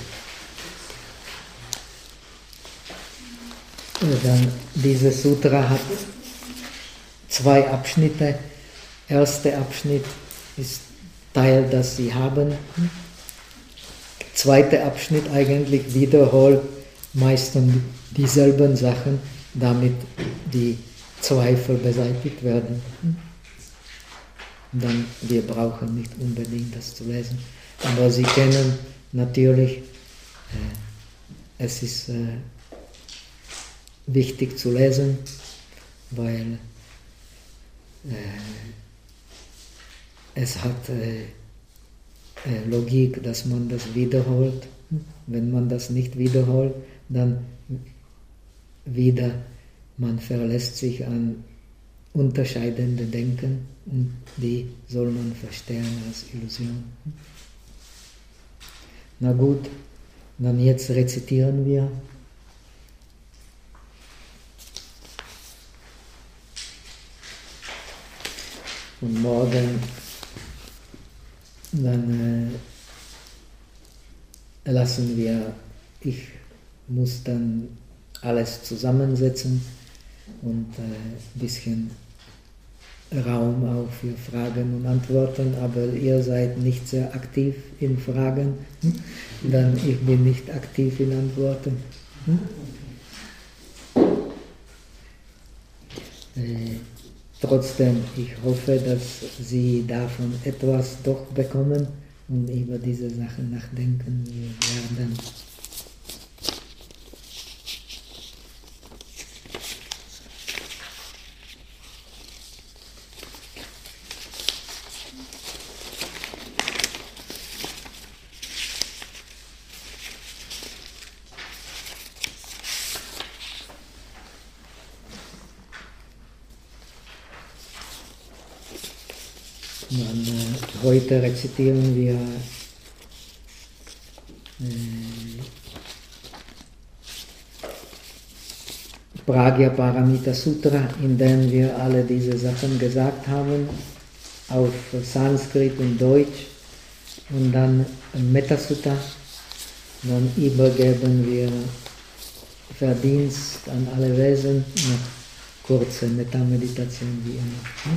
dann diese Sutra hat zwei Abschnitte. Erster Abschnitt ist Teil, das Sie haben. Zweiter Abschnitt eigentlich wiederholt meistens dieselben Sachen, damit die Zweifel beseitigt werden. Dann, wir brauchen nicht unbedingt das zu lesen. Aber Sie kennen natürlich, äh, es ist äh, wichtig zu lesen, weil äh, es hat äh, äh, Logik, dass man das wiederholt. Wenn man das nicht wiederholt, dann wieder, man verlässt sich an unterscheidende Denken und die soll man verstehen als Illusion. Na gut, dann jetzt rezitieren wir. Und morgen dann äh, lassen wir, ich muss dann alles zusammensetzen und ein äh, bisschen Raum auch für Fragen und Antworten, aber ihr seid nicht sehr aktiv in Fragen, hm? Dann ich bin nicht aktiv in Antworten. Hm? Äh, trotzdem, ich hoffe, dass Sie davon etwas doch bekommen und über diese Sachen nachdenken werden. Dann, äh, heute rezitieren wir äh, Pragya-Paramita Sutra, in dem wir alle diese Sachen gesagt haben, auf Sanskrit und Deutsch, und dann Metta-Sutta. Dann übergeben wir Verdienst an alle Wesen, noch kurze Metta-Meditation wie immer. Hm?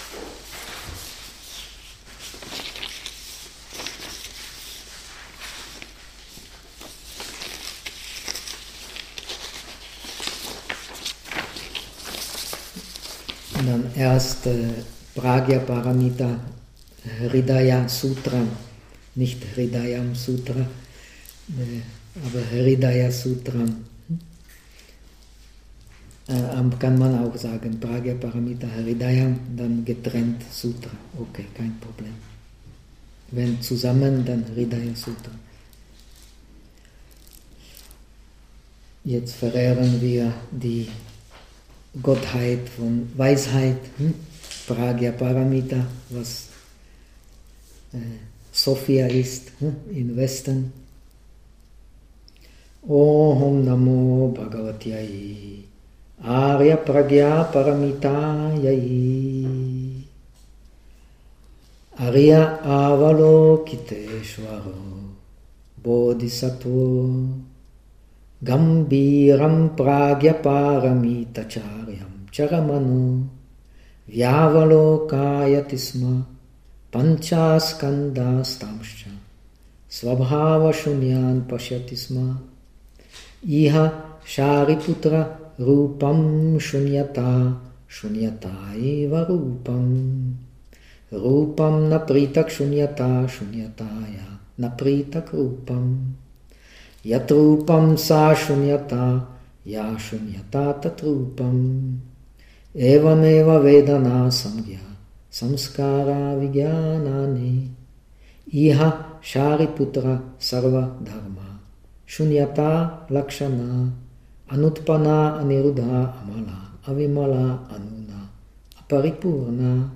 Dann erst äh, Pragya-Paramita Hridaya Sutra, nicht Hridayam Sutra, äh, aber Hridaya Sutra. Äh, kann man auch sagen, Pragya-Paramita Hridayam, dann getrennt Sutra. Okay, kein Problem. Wenn zusammen, dann Hridaya Sutra. Jetzt verehren wir die Gottheit von Weisheit, hm? Pragya-Paramita, was äh, Sophia ist, hm? Im Westen. Om Namo Bhagavatiyai Arya Pragya Paramitayai Arya Avalokiteshvaro Bodhisattva Gambiram Pragya Paramitacharyam Charamano Vyavalokayatisma Panchaskandastamscha Svabhava Shunyan Pasyatisma Iha Shariputra Rupam Shunyata Shunyata eva Rupam Rupam Napritak Shunyata Shunyataya Napritak Rupam Yatrupam sa shunyata, ya shunyata tatrupam. Evam eva vedana samgya, samskara vigyanani. Iha shariputra sarva dharma, shunyata lakshana, anutpana anirudha amala, avimala anuna, aparipurna.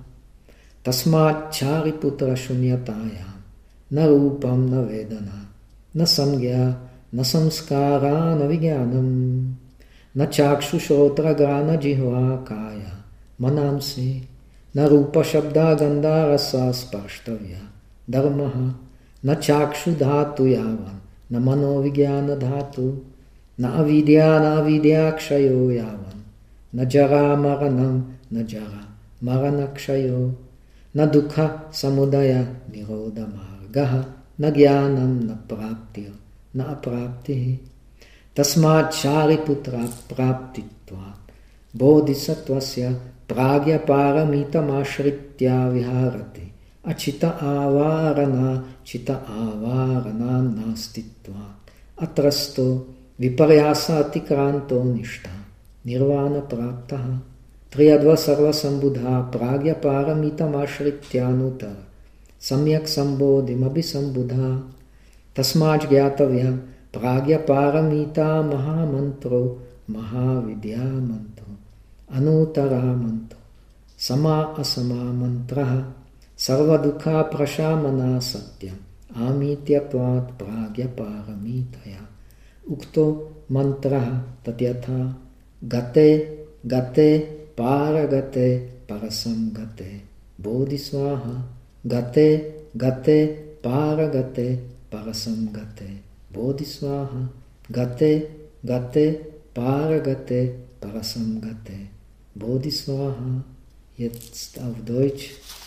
Tasmat shariputra shunyataya, na rupam na vedana, na samgya, na samskara na vijnanam, na chakshu shrotra grana jihva kaya manamsi, na rupa shabda gandha rasa sparštavya dharmaha, na chakshu dhatu yavan, na mano vijnana dhatu, na avidya na avidya kshayo yavan, na jara maranam, na jara marana kshayo, na dukha samudaya nirodha margaha, na jnanam na praptir na aprapti. Tasmat shariputra praptitvat bodhisattvasya pragya paramitam ashritya viharati achita avarana chita avaranam nastitvat atrasto viparyasa atikranto nishta nirvana praptaha triyadva sarva sambudha pragya paramitam ashritya nutara samyak sambodhim abhisambudha. Tasmaj gyatavyam pragya paramita mahamantro mahavidya mantro anutara mantro sama asama mantraha sarva dukha prashamana satyam amityatvat pragya paramitaya ukto mantraha tatyatha gate gate paragate parasam gate Bodhisvaha, Gate, Gate, Paragate, Parasamgate. Bodhisvaha, Gate, Gate, Paragate, Parasamgate. Bodhisvaha, jetzt auf Deutsch.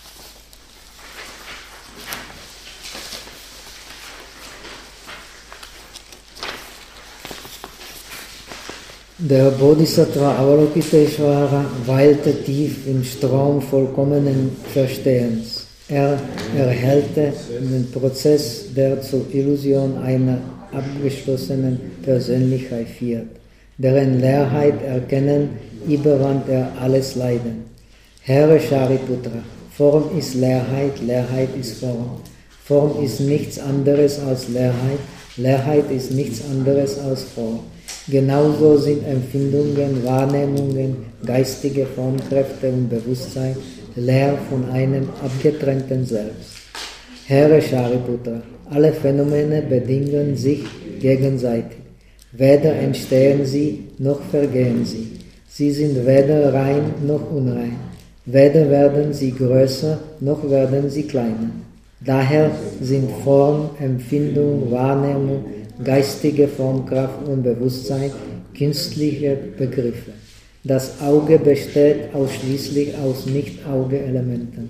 Der Bodhisattva Avalokiteshvara weilte tief im Strom vollkommenen Verstehens. Er erhellte den Prozess, der zur Illusion einer abgeschlossenen Persönlichkeit führt, deren Leerheit erkennen, überwand er alles Leiden. Herr Shariputra, Form ist Leerheit, Leerheit ist Form. Form ist nichts anderes als Leerheit, Leerheit ist nichts anderes als Form. Genauso sind Empfindungen, Wahrnehmungen, geistige Formkräfte und Bewusstsein leer von einem abgetrennten Selbst. Herr Shariputra, alle Phänomene bedingen sich gegenseitig. Weder entstehen sie, noch vergehen sie. Sie sind weder rein noch unrein. Weder werden sie größer, noch werden sie kleiner. Daher sind Form, Empfindung, Wahrnehmung, geistige Formkraft und Bewusstsein künstliche Begriffe. Das Auge besteht ausschließlich aus Nicht-Auge-Elementen.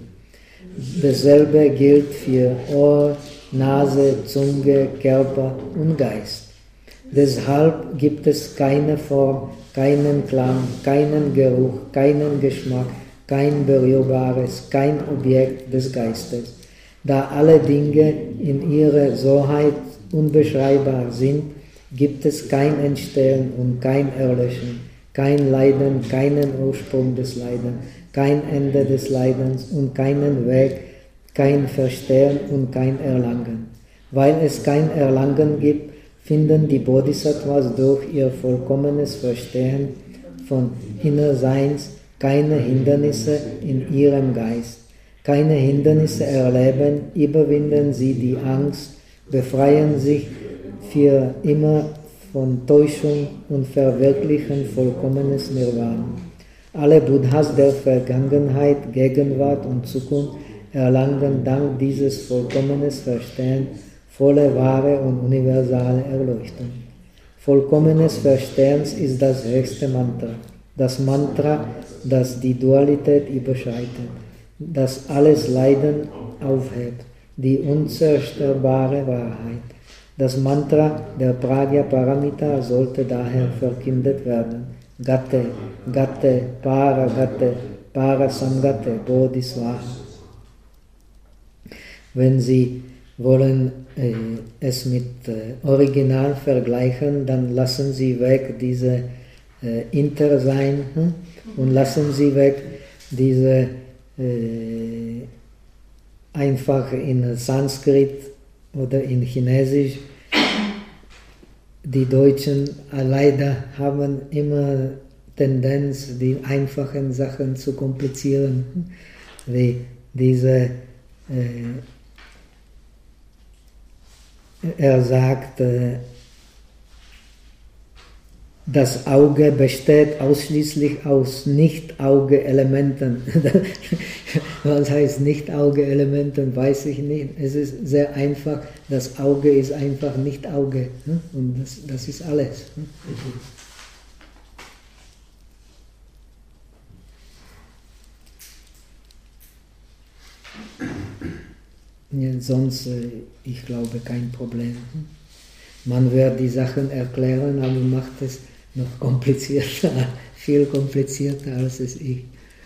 Dasselbe gilt für Ohr, Nase, Zunge, Körper und Geist. Deshalb gibt es keine Form, keinen Klang, keinen Geruch, keinen Geschmack, kein Berührbares, kein Objekt des Geistes. Da alle Dinge in ihrer Soheit unbeschreibbar sind, gibt es kein Entstehen und kein Erlöschen, kein Leiden, keinen Ursprung des Leidens, kein Ende des Leidens und keinen Weg, kein Verstehen und kein Erlangen. Weil es kein Erlangen gibt, finden die Bodhisattvas durch ihr vollkommenes Verstehen von Innerseins keine Hindernisse in ihrem Geist. Keine Hindernisse erleben, überwinden sie die Angst, befreien sich für immer von Täuschung und verwirklichen vollkommenes Nirvana. Alle Buddhas der Vergangenheit, Gegenwart und Zukunft erlangen dank dieses vollkommenes Verstehen volle, wahre und universale Erleuchtung. Vollkommenes Verstehen ist das höchste Mantra, das Mantra, das die Dualität überschreitet, das alles Leiden aufhebt, die unzerstörbare Wahrheit. Das Mantra der Pragya Paramita sollte daher verkündet werden. Gate, Gate, Para, Gate, Para Samgate, Bodhisvaha. Wenn Sie wollen äh, es mit äh, Original vergleichen, dann lassen Sie weg diese äh, Intersein hm? und lassen Sie weg diese äh, einfach in Sanskrit oder in Chinesisch. Die Deutschen leider haben immer Tendenz, die einfachen Sachen zu komplizieren, wie diese, äh, er sagt, äh, das Auge besteht ausschließlich aus Nicht-Auge-Elementen. Was heißt Nicht-Auge-Elementen, weiß ich nicht. Es ist sehr einfach, das Auge ist einfach Nicht-Auge. Und das, das ist alles. Ja, sonst, ich glaube, kein Problem. Man wird die Sachen erklären, aber macht es noch komplizierter, viel komplizierter als es ist.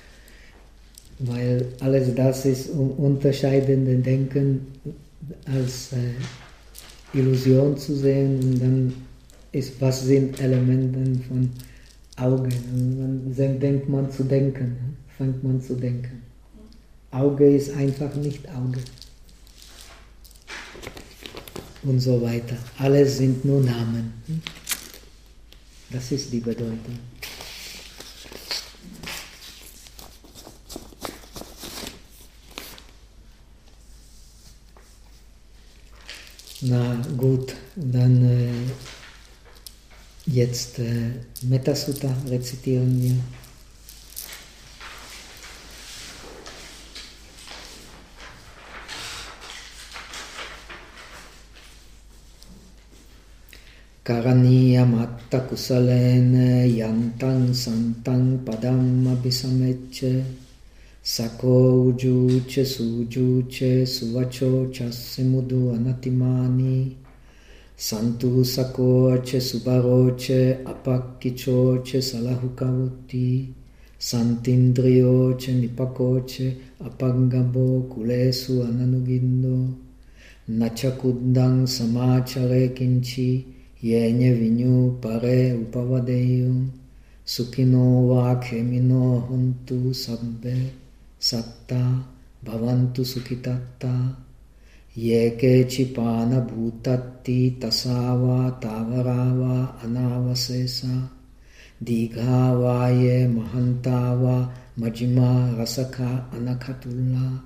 Weil alles das ist um unterscheidende Denken als äh, Illusion zu sehen und dann ist, was sind Elemente von Augen. Und dann denkt man zu denken, fängt man zu denken. Auge ist einfach nicht Auge. Und so weiter. Alles sind nur Namen. Das ist die Bedeutung. Na gut, dann äh, jetzt äh, Metta-Sutta rezitieren wir. karaniya matta kusalena yantang santang padam abhisamecce sako ujuce sujuce suvacho chasse mudu anatimani santu sakoce subaroce apakkichoce salahukavutti santindriyoce nipakoce apangabo kulesu ananugindo nachakuddang samachare kinchi yenye vinyu pare upavadeyum sukino va khemino hontu sabbe satta bhavantu sukitatta yeke chipana bhutatti tasava tavarava anavasesa dighavāye mahantava majima rasakha anakhatulla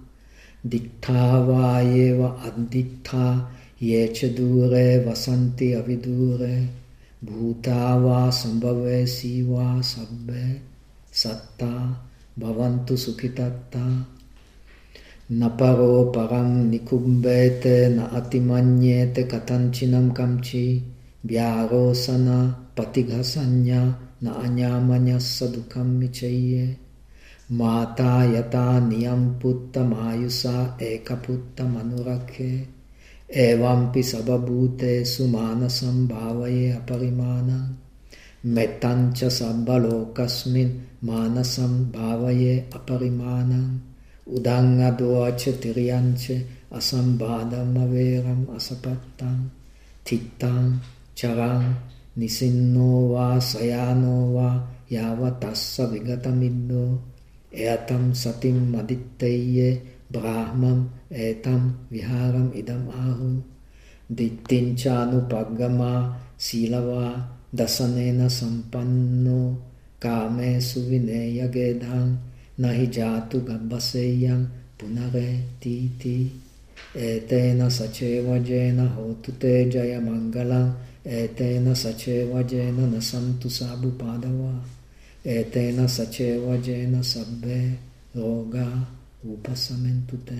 dikthavāye va addiktha yecha dure vasanti avidure bhutava sambhave siva sabbe satta bhavantu sukhitatta naparo param nikumbete na atimanyete katanchinam kamchi vyārosana patighasanya na anyamanya sadukam michaye mata yata niyam putta mayusa ekaputta manurakhe evampi sababhute sumanasam bhavaye aparimanam metancha sabbalokasmin manasam bhavaye aparimanam udang adoache tiriyanche asambhadam averam asapattam thittam charang nisinno va sayano va yavatassa vigatamiddo eatam satim maditteye brahmam etam viharam idam ahu dittinchanu paggama silava dasanena sampanno kame suvineya gedhang nahi jatu gabbaseyam punare titi etena saceva jena hotu te jaya mangalam etena saceva jena nasantu sabu padava etena saceva jena sabbe roga upasamentu te.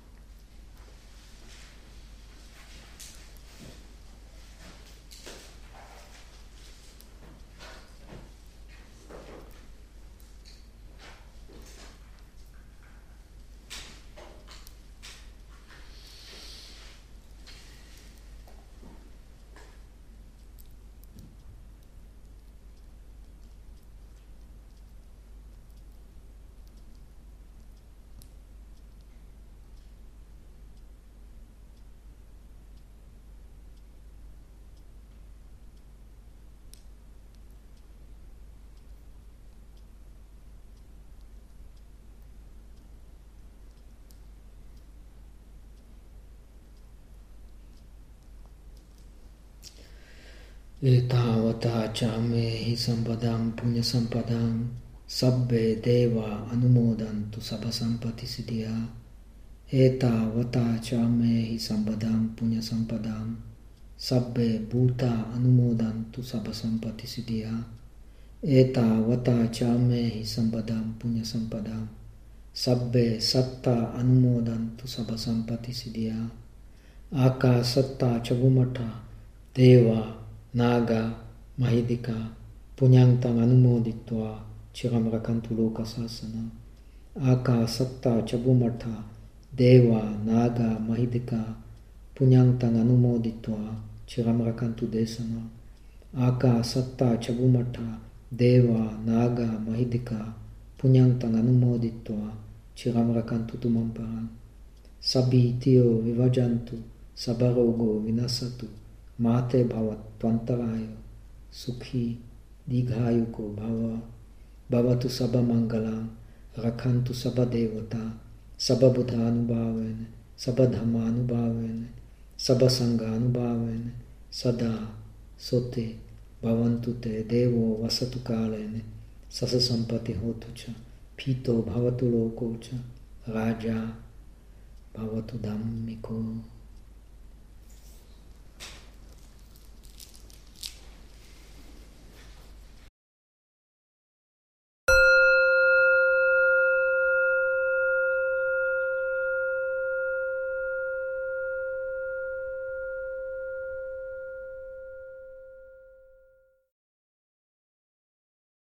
Etavata chamehi sampadam punya sampadam sabbe deva anumodantu sabha sampati siddhya. Etavata chamehi sampadam punya sampadam sabbe bhuta anumodantu sabha sampati siddhya. Etavata chamehi sampadam punya sampadam sabbe satta anumodantu sabha sampati siddhya. Aka satta chabumata deva Naga Mahidika Punyantang Anumoditva Chiram Rakantu Loka Sasana. Aka Satta Chabumartha Deva Naga Mahidika Punyantang Anumoditva Chiram Rakantu Desana. Aka Satta Chabumartha Deva Naga Mahidika Punyantang Anumoditva Chiram Rakantu Tumamparam. Sabitiyo Vivajantu Sabarogo Vinasatu Mate bhavat tvantarayo sukhi digayuko bhava bhavatu sabha mangalam rakhantu sabha devata sabha buddha anubhavene sabha dhamma anubhavene sabha sangha anubhavene sada sote bhavantu te devo vasatu kalene sasa sampati hotu cha pito bhavatu loko cha raja bhavatu dhammiko.